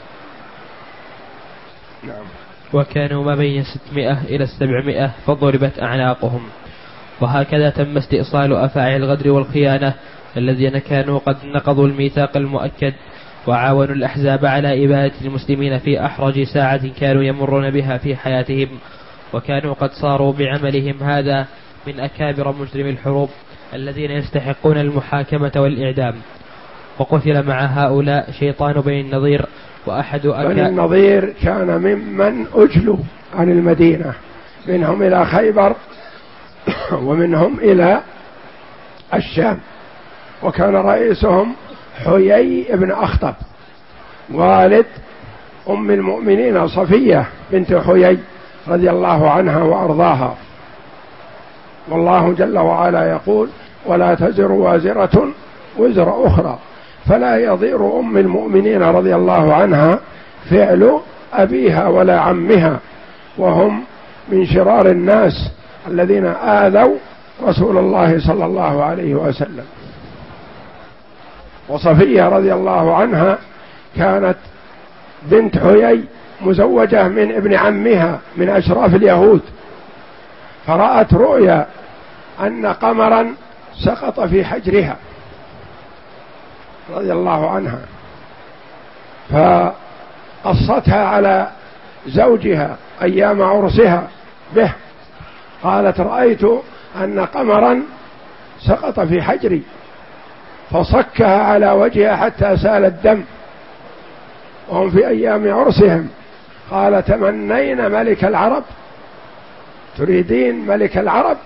نعم. وكانوا ما بين ستمائة إلى السبعمائة فضربت أعناقهم. وهكذا تم استئصال أفاعي الغدر والخيانة الذين كانوا قد نقضوا الميثاق المؤكد وعاونوا الأحزاب على إبادة المسلمين في أحرج ساعة كانوا يمرون بها في حياتهم، وكانوا قد صاروا بعملهم هذا من أكابر مجرمي الحروب الذين يستحقون المحاكمة والإعدام. وقتل مع هؤلاء شيطان بني النضير، وأحد أكابر بني النضير كان ممن أجلوا عن المدينة، منهم إلى خيبر ومنهم إلى الشام، وكان رئيسهم حيي بن أخطب والد أم المؤمنين صفية بنت حيي رضي الله عنها وأرضاها. والله جل وعلا يقول: ولا تزر وازرة وزر أخرى، فلا يضير أم المؤمنين رضي الله عنها فعل أبيها ولا عمها، وهم من شرار الناس الذين آذوا رسول الله صلى الله عليه وسلم. وصفية رضي الله عنها كانت بنت حيي مزوجة من ابن عمها من أشراف اليهود، فرأت رؤيا أن قمرا سقط في حجرها رضي الله عنها، فقصتها على زوجها أيام عرسها به، قالت: رأيت أن قمرا سقط في حجري، فصكها على وجهها حتى سال الدم، وهم في أيام عرسهم. قال: تمنين ملك العرب؟ تريدين ملك العرب؟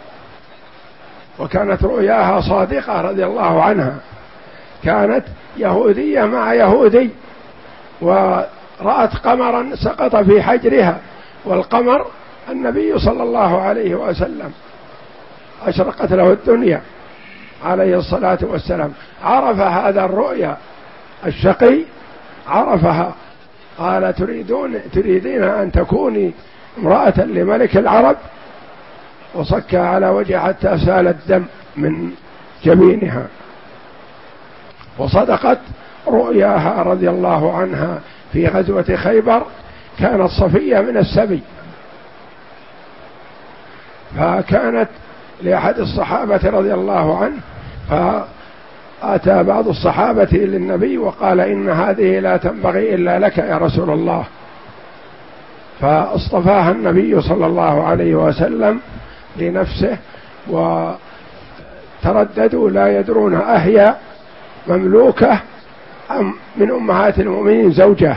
وكانت رؤياها صادقة رضي الله عنها، كانت يهودية مع يهودي، ورأت قمرا سقط في حجرها، والقمر النبي صلى الله عليه وسلم أشرقت له الدنيا عليه الصلاة والسلام. عرف هذا الرؤيا الشقي، عرفها، قال: تريدون تريدين أن تكوني امرأة لملك العرب؟ وصك على وجه حتى سال الدم من جبينها. وصدقت رؤياها رضي الله عنها في غزوة خيبر، كانت صفية من السبي، فكانت لأحد الصحابة رضي الله عنه، فأتى بعض الصحابة للنبي وقال: إن هذه لا تنبغي إلا لك يا رسول الله، فاصطفاها النبي صلى الله عليه وسلم لنفسه، وترددوا لا يدرون أهي مملوكة أم من أمهات المؤمنين زوجة،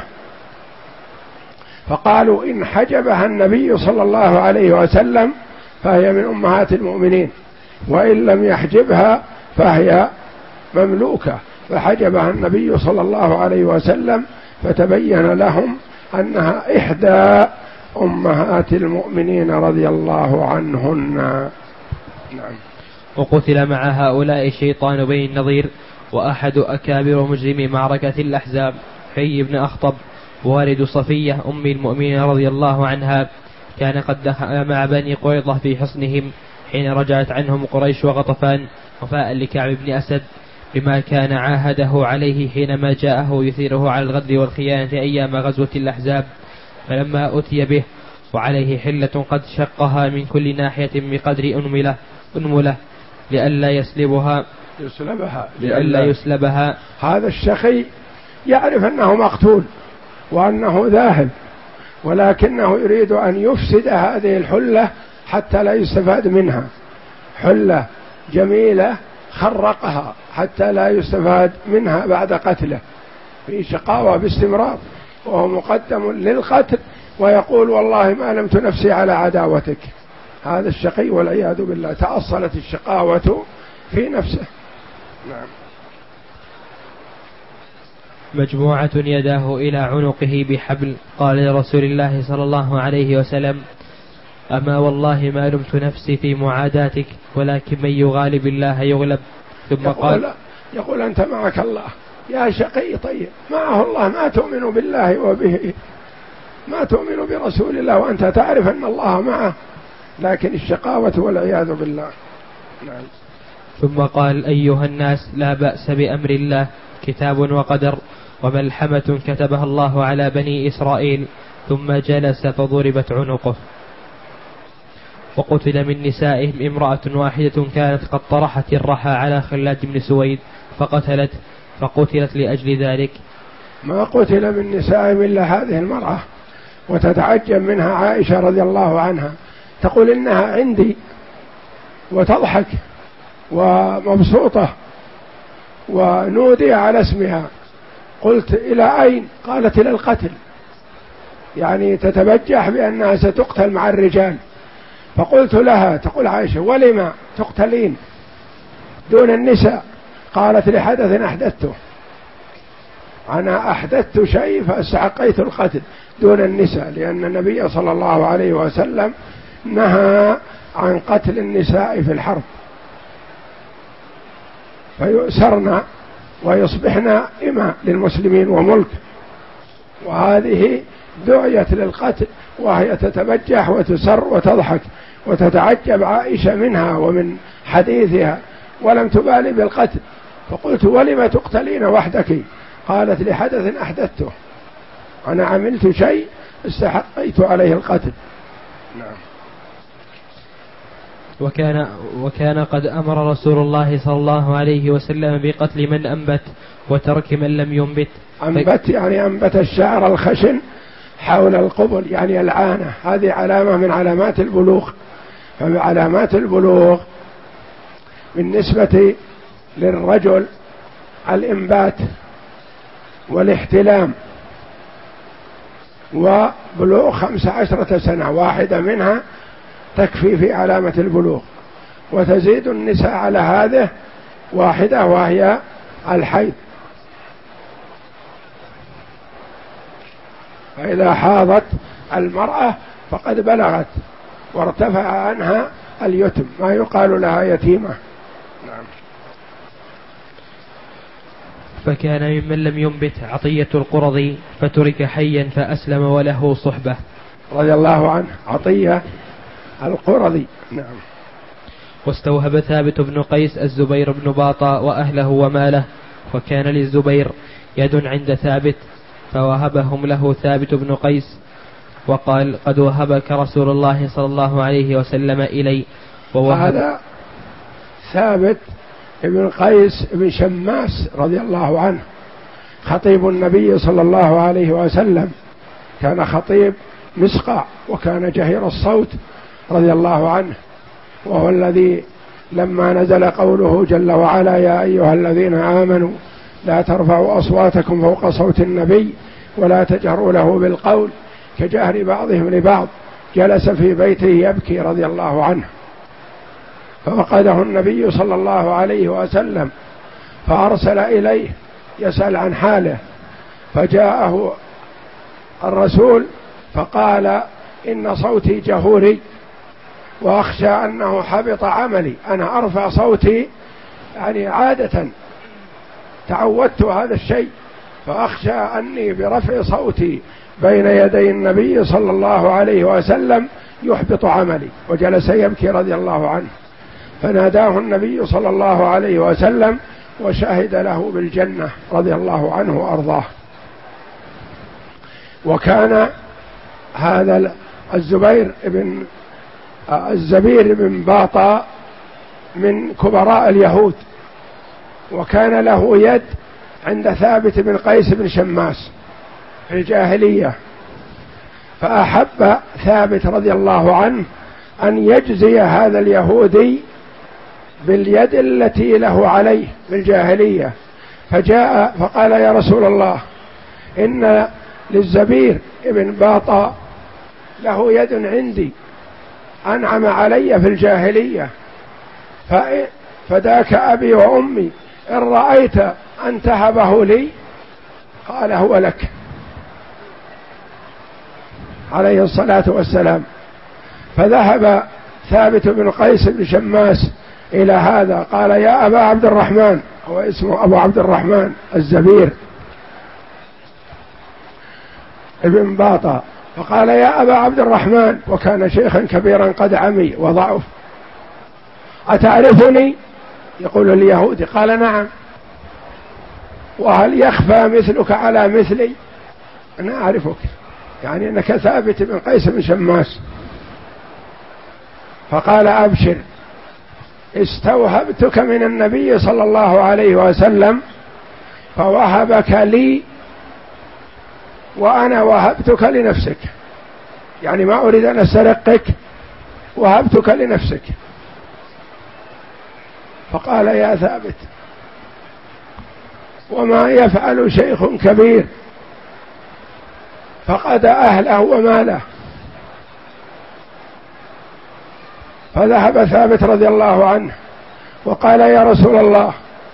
فقالوا: إن حجبها النبي صلى الله عليه وسلم فهي من أمهات المؤمنين، وإن لم يحجبها فهي مملوكة، فحجبها النبي صلى الله عليه وسلم، فتبين لهم أنها إحدى أمهات المؤمنين رضي الله عنهن. نعم. وقتل مع هؤلاء شيطان بني النضير، وأحد أكابر مجرمي معركة الأحزاب حيي بن أخطب والد صفية أم المؤمنين رضي الله عنها، كان قد دخل مع بني قريظة في حصنهم حين رجعت عنهم قريش وغطفان، وفاء لكعب بن أسد بما كان عاهده عليه حينما جاءه يثيره على الغدر والخيانة أيام غزوة الأحزاب. فلما أتي به وعليه حلة قد شقها من كل ناحية بقدر أنملة أنملة لئلا يسلبها يسلبها لئلا يسلبها. هذا الشقي يعرف أنه مقتول وأنه ذاهب، ولكنه يريد أن يفسد هذه الحلة حتى لا يستفاد منها، حلة جميلة خرقها حتى لا يستفاد منها بعد قتله، في شقاوة باستمرار، وهو مقدم للقتل ويقول والله ما لمت نفسي على عداوتك. هذا الشقي والعياذ بالله، تأصلت الشقاوة في نفسه. نعم. مجموعة يداه إلى عنقه بحبل، قال لرسول الله صلى الله عليه وسلم: أما والله ما لمت نفسي في معاداتك، ولكن من يغالب الله يغلب. ثم يقول قال يقول أنت معك الله يا شقي، طيب معه الله، ما تؤمن بالله وبه، ما تؤمن برسول الله وأنت تعرف أن الله معه، لكن الشقاوة والعياذ بالله. نعم. ثم قال: أيها الناس، لا بأس بأمر الله، كتاب وقدر وملحمة كتبها الله على بني إسرائيل. ثم جلس فضربت عنقه. وقتل من نسائهم امرأة واحدة كانت قد طرحت الرحى على خلاد بن سويد فقتلت فقتلت لأجل ذلك. ما قتل من نسائهم إلا هذه المرأة، وتتعجب منها عائشة رضي الله عنها، تقول إنها عندي وتضحك ومبسوطة، ونودي على اسمها، قلت إلى أين؟ قالت إلى القتل، يعني تتبجح بأنها ستقتل مع الرجال. فقلت لها، تقول عائشة: ولما تقتلين دون النساء؟ قالت: لحدث أحدثته، أنا أحدثت شيء فاستحقيت القتل دون النساء، لأن النبي صلى الله عليه وسلم نهى عن قتل النساء في الحرب، فيؤسرن ويصبحن إماء للمسلمين وملك، وهذه دعيت للقتل وهي تتبجح وتسر وتضحك، وتتعجب عائشة منها ومن حديثها، ولم تبالي بالقتل. فقلت: ولم تقتلين وحدك؟ قالت: لحدث أحدثته، أنا عملت شيء استحقيت عليه القتل. نعم. وكان, وكان قد أمر رسول الله صلى الله عليه وسلم بقتل من أنبت وترك من لم ينبت. أنبت يعني أنبت الشعر الخشن حول القبل، يعني العانة، هذه علامة من علامات البلوغ. فعلامات البلوغ بالنسبة للرجل الإنبات والاحتلام، وبلوغ خمس عشرة سنة، واحدة منها تكفي في علامة البلوغ، وتزيد النساء على هذه واحدة وهي الحيض. فإذا حاضت المرأة فقد بلغت وارتفع عنها اليتم، ما يقال لها يتيمة. نعم. فكان ممن لم ينبت عطية القرظي، فترك حيا فأسلم وله صحبة، رضي الله عنه، عطية القرظي. نعم. واستوهب ثابت بن قيس الزبير بن باطا وأهله وماله، وكان للزبير يد عند ثابت، فوهبهم له ثابت بن قيس، وقال: قد وهبك رسول الله صلى الله عليه وسلم إلي. هذا ثابت بن قيس بن شماس رضي الله عنه، خطيب النبي صلى الله عليه وسلم، كان خطيب مسقع وكان جهير الصوت رضي الله عنه، وهو الذي لما نزل قوله جل وعلا: يا أيها الذين آمنوا لا ترفعوا أصواتكم فوق صوت النبي ولا تجهروا له بالقول كجهر بعضهم لبعض، جلس في بيته يبكي رضي الله عنه، ففقده النبي صلى الله عليه وسلم، فأرسل إليه يسأل عن حاله، فجاءه الرسول فقال: إن صوتي جهوري وأخشى أنه حبط عملي، أنا أرفع صوتي يعني عادة تعودت هذا الشيء، فأخشى أني برفع صوتي بين يدي النبي صلى الله عليه وسلم يحبط عملي، وجلس يبكي رضي الله عنه، فناداه النبي صلى الله عليه وسلم وشهد له بالجنة رضي الله عنه وأرضاه. وكان هذا الزبير بن الزبير بن باطا من كبراء اليهود، وكان له يد عند ثابت بن قيس بن شماس في الجاهلية، فأحب ثابت رضي الله عنه أن يجزي هذا اليهودي باليد التي له عليه بالجاهلية، فجاء فقال: يا رسول الله، إن للزبير ابن باطا له يد عندي أنعم علي في الجاهلية، فداك أبي وأمي إن رأيت أن تهبه لي. قال: هو لك، عليه الصلاة والسلام. فذهب ثابت بن قيس بن شماس إلى هذا، قال: يا أبا عبد الرحمن، هو اسمه أبو عبد الرحمن الزبير ابن باطا، فقال: يا أبا عبد الرحمن، وكان شيخا كبيرا قد عمي وضعف، أتعرفني؟ يقول اليهودي. قال: نعم. وهل يخفى مثلك على مثلي؟ أنا أعرفك، يعني أنك ثابت بن قيس بن شماس. فقال: أبشر، استوهبتك من النبي صلى الله عليه وسلم فوهبك لي وأنا وهبتك لنفسك، يعني ما أريد أن أسترقك، وهبتك لنفسك. فقال: يا ثابت، وما يفعل شيخ كبير فقد أهله وماله. فذهب ثابت رضي الله عنه وقال: يا رسول الله،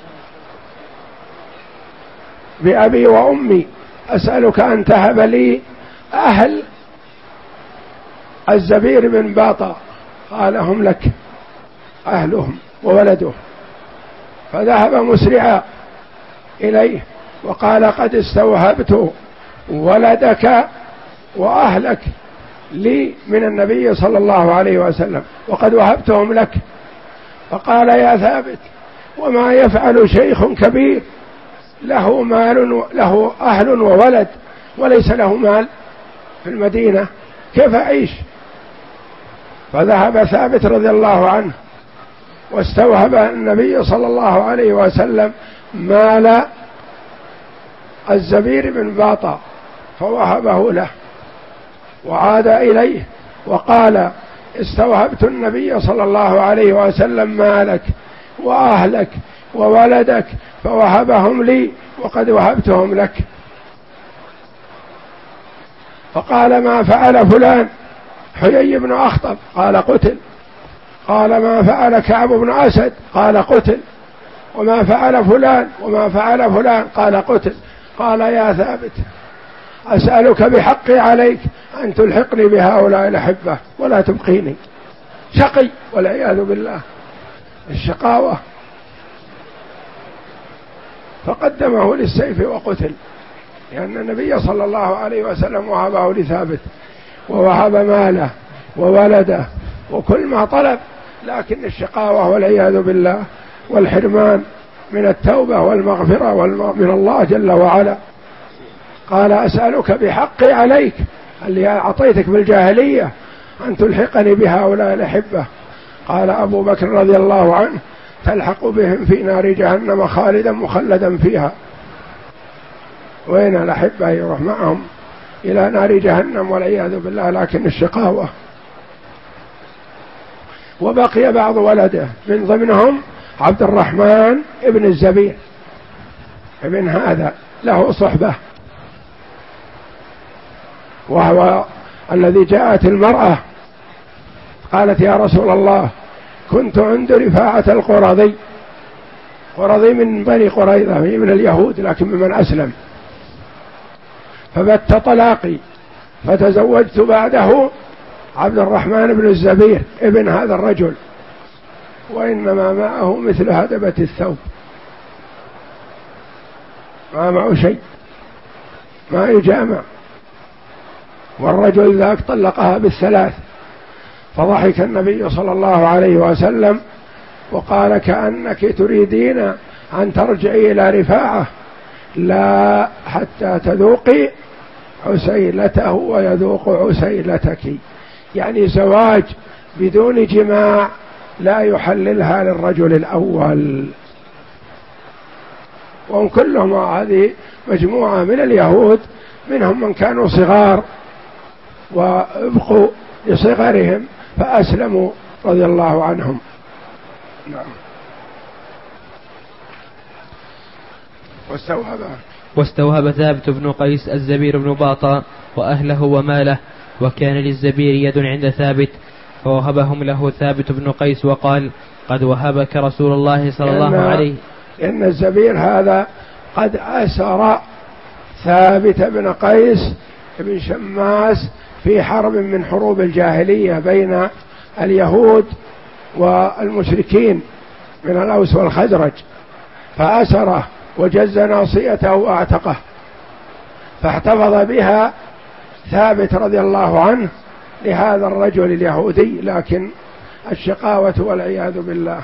بأبي وأمي أسألك أن تهب لي أهل الزبير بن باطا. قال: هم لك، أهلهم وولده. فذهب مسرعا إليه وقال: قد استوهبت ولدك وأهلك لي من النبي صلى الله عليه وسلم، وقد وهبتهم لك. فقال: يا ثابت، وما يفعل شيخ كبير له مال، له أهل وولد، وليس له مال في المدينة، كيف أعيش؟ فذهب ثابت رضي الله عنه واستوهب النبي صلى الله عليه وسلم مال الزبير بن باطا فوهبه له، وعاد إليه وقال: استوهبت النبي صلى الله عليه وسلم مالك وأهلك وولدك فوهبهم لي وقد وهبتهم لك. فقال: ما فعل فلان؟ حيي بن أخطب. قال: قتل. قال: ما فعل كعب بن أسد؟ قال: قتل. وما فعل فلان وما فعل فلان؟ قال: قتل. قال: يا ثابت، أسألك بحقي عليك أن تلحقني بهؤلاء الأحبة ولا تبقيني. شقي والعياذ بالله، الشقاوة. فقدمه للسيف وقتل، لأن النبي صلى الله عليه وسلم وهبه لثابت، ووهب ماله وولده وكل ما طلب، لكن الشقاوة والعياذ بالله والحرمان من التوبة والمغفرة من الله جل وعلا. قال: أسألك بحقي عليك، اللي أعطيتك بالجاهلية، أن تلحقني بهؤلاء الأحبة. قال أبو بكر رضي الله عنه: تلحق بهم في نار جهنم خالدا مخلدا فيها. وين الأحبة يروح معهم إلى نار جهنم والعياذ بالله، لكن الشقاوة. وبقي بعض ولده، من ضمنهم عبد الرحمن ابن الزبير ابن هذا له صحبة، وهو الذي جاءت المرأة قالت: يا رسول الله، كنت عند رفاعة القرظي. قرظي من بني قريظة من اليهود، لكن ممن أسلم. فبت طلاقي، فتزوجت بعده عبد الرحمن بن الزبير ابن هذا الرجل، وإنما معه مثل هدبة الثوب، ما معه شيء، ما يجامع. والرجل ذاك طلقها بالثلاث. فضحك النبي صلى الله عليه وسلم وقال: كأنك تريدين أن ترجعي إلى رفاعة، لا حتى تذوقي عسيلته ويذوق عسيلتك. يعني زواج بدون جماع لا يحللها للرجل الأول. وهم كلهم هذه مجموعة من اليهود، منهم من كانوا صغار وابقوا لصغرهم فأسلموا رضي الله عنهم. نعم. واستوهب واستوهب ثابت بن قيس الزبير بن باطا وأهله وماله، وكان للزبير يد عند ثابت فوهبهم له ثابت بن قيس وقال قد وهبك رسول الله صلى الله عليه. إن الزبير هذا قد أسر ثابت بن قيس بن شماس في حرب من حروب الجاهلية بين اليهود والمشركين من الأوس والخزرج، فأسره وجز ناصيته وأعتقه، فاحتفظ بها ثابت رضي الله عنه لهذا الرجل اليهودي، لكن الشقاوة والعياذ بالله.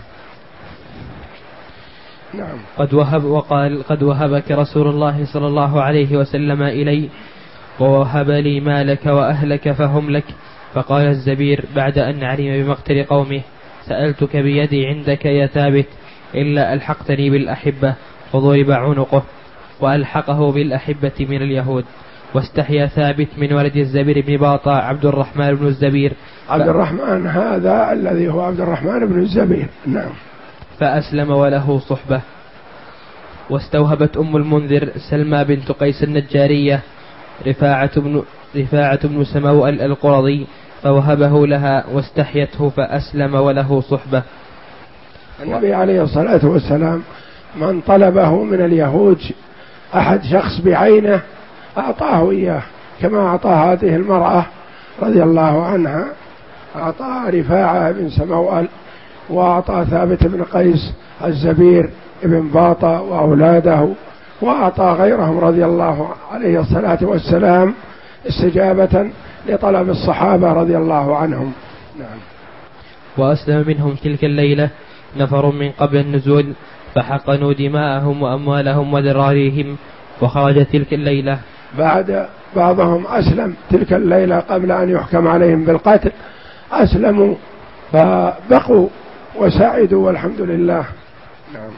نعم. قد وهب وقال قد وهبك رسول الله صلى الله عليه وسلم إلي ووهب لي مالك وأهلك فهم لك. فقال الزبير بعد أن علم بمقتل قومه سألتك بيدي عندك يا ثابت إلا ألحقتني بالأحبة، فضرب عنقه وألحقه بالأحبة من اليهود. واستحيا ثابت من ولد الزبير بن باطا عبد الرحمن بن الزبير. عبد الرحمن هذا الذي هو عبد الرحمن بن الزبير. نعم. فأسلم وله صحبة. واستوهبت أم المنذر سلمى بنت قيس النجارية رفاعة بن, رفاعة بن سموء القرظي فوهبه لها واستحيته فأسلم وله صحبة. النبي عليه الصلاة والسلام من طلبه من اليهود أحد شخص بعينه أعطاه إياه، كما أعطى هذه المرأة رضي الله عنها، أعطى رفاعة بن سموء وأعطى ثابت بن قيس الزبير بن باطا وأولاده، وأعطى غيرهم رضي الله عليه الصلاة والسلام استجابة لطلب الصحابة رضي الله عنهم. نعم. وأسلم منهم تلك الليلة نفر من قبل النزول فحقنوا دماءهم وأموالهم وذراريهم. وخرج تلك الليلة بعد بعضهم أسلم تلك الليلة قبل أن يحكم عليهم بالقتل، أسلموا فبقوا وسعدوا والحمد لله. نعم.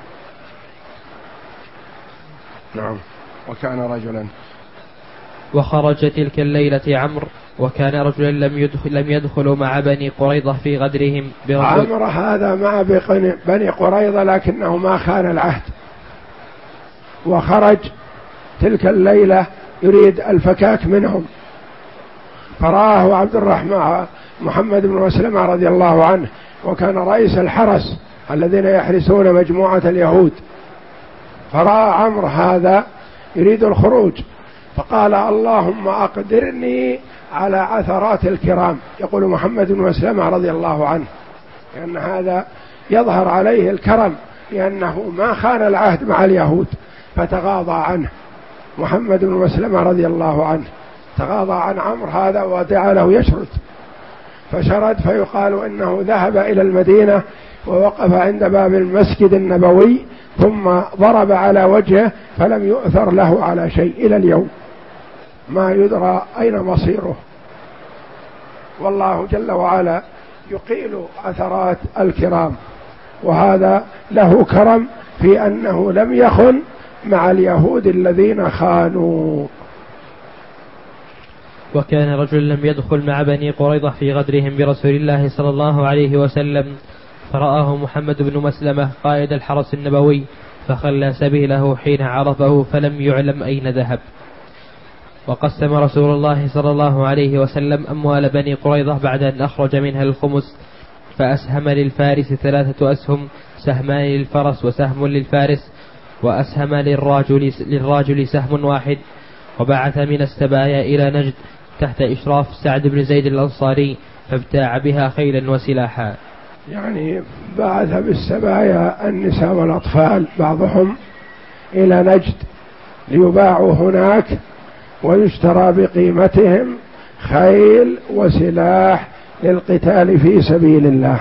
نعم. وكان رجلا وخرج تلك الليلة عمرو وكان رجلا لم يدخل لم يدخلوا مع بني قريظة في غدرهم. عمرو هذا مع بني قريظة لكنه ما خان العهد، وخرج تلك الليلة يريد الفكاك منهم، فرآه عبد الرحمن محمد بن مسلمة رضي الله عنه، وكان رئيس الحرس الذين يحرسون مجموعة اليهود، فرأى عمرو هذا يريد الخروج فقال اللهم أقدرني على عثرات الكرام، يقول محمد بن مسلمة رضي الله عنه، لأن هذا يظهر عليه الكرم لأنه ما خان العهد مع اليهود، فتغاضى عنه محمد بن مسلمة رضي الله عنه، تغاضى عن عمرو هذا ودعا له يشرد، فشرد فيقال إنه ذهب إلى المدينة ووقف عند باب المسجد النبوي ثم ضرب على وجهه فلم يؤثر له على شيء إلى اليوم، ما يدرى أين مصيره. والله جل وعلا يقيل عثرات الكرام، وهذا له كرم في أنه لم يخن مع اليهود الذين خانوا. وكان رجل لم يدخل مع بني قريظة في غدرهم برسول الله صلى الله عليه وسلم، فرآه محمد بن مسلمة قائد الحرس النبوي فخلى سبيله حين عرفه فلم يعلم أين ذهب. وقسم رسول الله صلى الله عليه وسلم أموال بني قريظة بعد أن أخرج منها الخمس، فأسهم للفارس ثلاثة أسهم، سهمان للفرس وسهم للفارس، وأسهم للراجل, للراجل سهم واحد. وبعث من السبايا إلى نجد تحت إشراف سعد بن زيد الأنصاري فابتاع بها خيلا وسلاحا. يعني بعث بالسبايا النساء والأطفال بعضهم إلى نجد ليباعوا هناك ويشترى بقيمتهم خيل وسلاح للقتال في سبيل الله.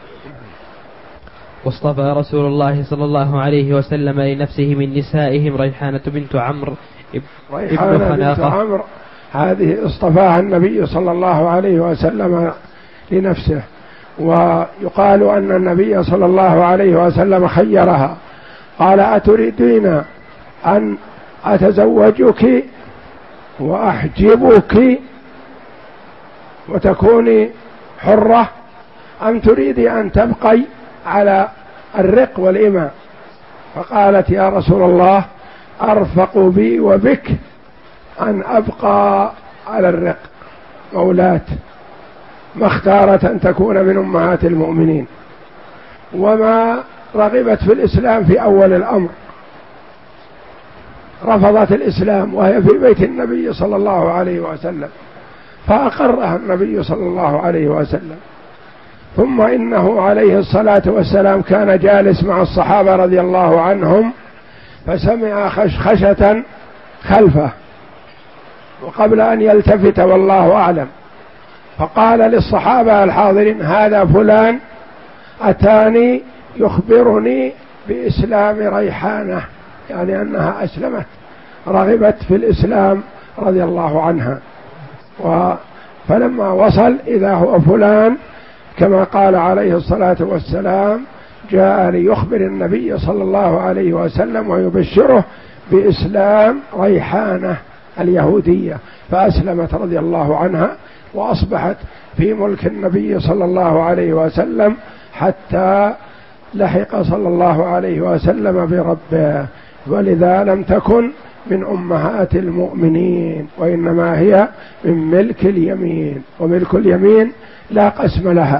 واصطفى رسول الله صلى الله عليه وسلم لنفسه من نسائهم ريحانة بنت عمرو ريحانة بنت عمرو هذه اصطفاها النبي صلى الله عليه وسلم لنفسه، ويقال أن النبي صلى الله عليه وسلم خيرها، قال أتريدين أن أتزوجك وأحجبك وتكوني حرة أم تريدي أن تبقي على الرق والإماء؟ فقالت يا رسول الله أرفق بي وبك أن أبقى على الرق مولاة، ما اختارت أن تكون من أمهات المؤمنين، وما رغبت في الإسلام في أول الأمر، رفضت الإسلام وهي في بيت النبي صلى الله عليه وسلم، فأقرها النبي صلى الله عليه وسلم. ثم إنه عليه الصلاة والسلام كان جالس مع الصحابة رضي الله عنهم، فسمع خشخشة خلفه وقبل أن يلتفت والله أعلم، فقال للصحابة الحاضرين هذا فلان أتاني يخبرني بإسلام ريحانة، يعني أنها أسلمت، رغبت في الإسلام رضي الله عنها. فلما وصل إذا هو فلان كما قال عليه الصلاة والسلام جاء ليخبر النبي صلى الله عليه وسلم ويبشره بإسلام ريحانة اليهودية، فأسلمت رضي الله عنها وأصبحت في ملك النبي صلى الله عليه وسلم حتى لحق صلى الله عليه وسلم بربه، ولذا لم تكن من أمهات المؤمنين، وإنما هي من ملك اليمين، وملك اليمين لا قسم لها.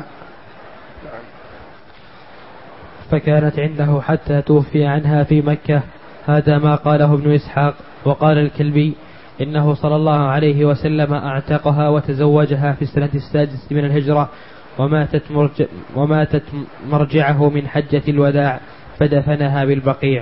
فكانت عنده حتى توفي عنها في مكة. هذا ما قاله ابن إسحاق. وقال الكلبي إنه صلى الله عليه وسلم أعتقها وتزوجها في السنة السادسة من الهجرة، وماتت, مرج وماتت مرجعه من حجة الوداع فدفنها بالبقيع.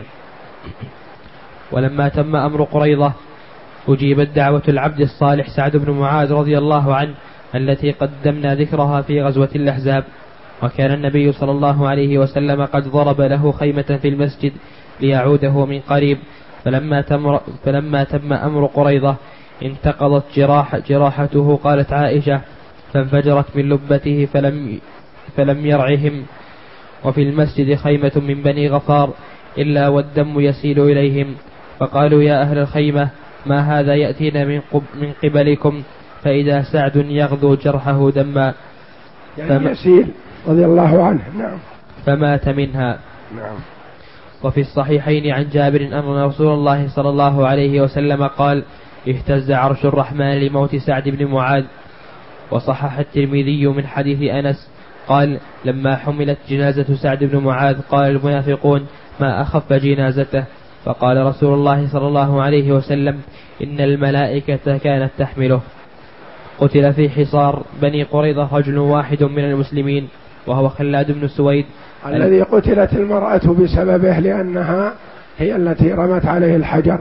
ولما تم أمر قريظة أجيبت دعوة العبد الصالح سعد بن معاذ رضي الله عنه التي قدمنا ذكرها في غزوة الأحزاب. وكان النبي صلى الله عليه وسلم قد ضرب له خيمة في المسجد ليعوده من قريب، فلما تم, فلما تم أمر قريظة انتقضت جراح جراحته. قالت عائشة فانفجرت من لبته فلم, فلم يرعهم، وفي المسجد خيمة من بني غفار إلا والدم يسيل إليهم، فقالوا يا أهل الخيمة ما هذا يأتينا من, قب من قبلكم، فإذا سعد يغضو جرحه دما، يعني يسيل رضي الله عنه. نعم. فمات منها. نعم. وفي الصحيحين عن جابر أن رسول الله صلى الله عليه وسلم قال اهتز عرش الرحمن لموت سعد بن معاذ. وصحح الترمذي من حديث أنس قال لما حملت جنازة سعد بن معاذ قال المنافقون ما أخف جنازته، فقال رسول الله صلى الله عليه وسلم إن الملائكة كانت تحمله. قتل في حصار بني قريظة رجل واحد من المسلمين وهو خلاد بن سويد الذي قتلت المرأة بسببه لأنها هي التي رمت عليه الحجر،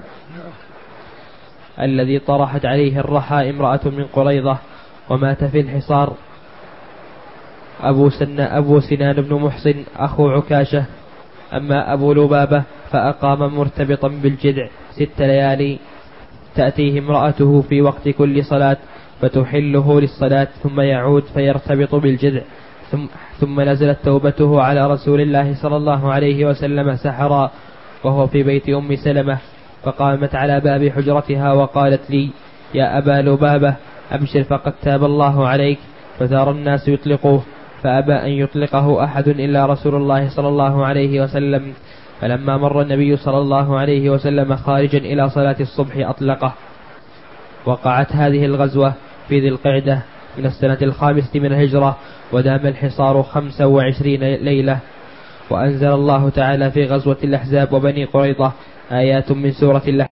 الذي طرحت عليه الرحى امرأة من قريظة. ومات في الحصار أبو, سن أبو سنان بن محسن أخو عكاشة. أما أبو لبابة فأقام مرتبطا بالجذع ست ليالي، تأتيه امرأته في وقت كل صلاة فتحله للصلاة، ثم يعود فيرتبط بالجذع. ثم, ثم نزلت توبته على رسول الله صلى الله عليه وسلم سحرا وهو في بيت أم سلمة، فقامت على باب حجرتها وقالت لي يا أبا لبابة أبشر فقد تاب الله عليك، فثار الناس يطلقوه، فأبى أن يطلقه أحد إلا رسول الله صلى الله عليه وسلم. فلما مر النبي صلى الله عليه وسلم خارجا إلى صلاة الصبح أطلقه. وقعت هذه الغزوة في ذي القعدة من السنة الخامسة من الهجرة، ودام الحصار خمسة وعشرين ليلة. وأنزل الله تعالى في غزوة الأحزاب وبني قريظة آيات من سورة الأحزاب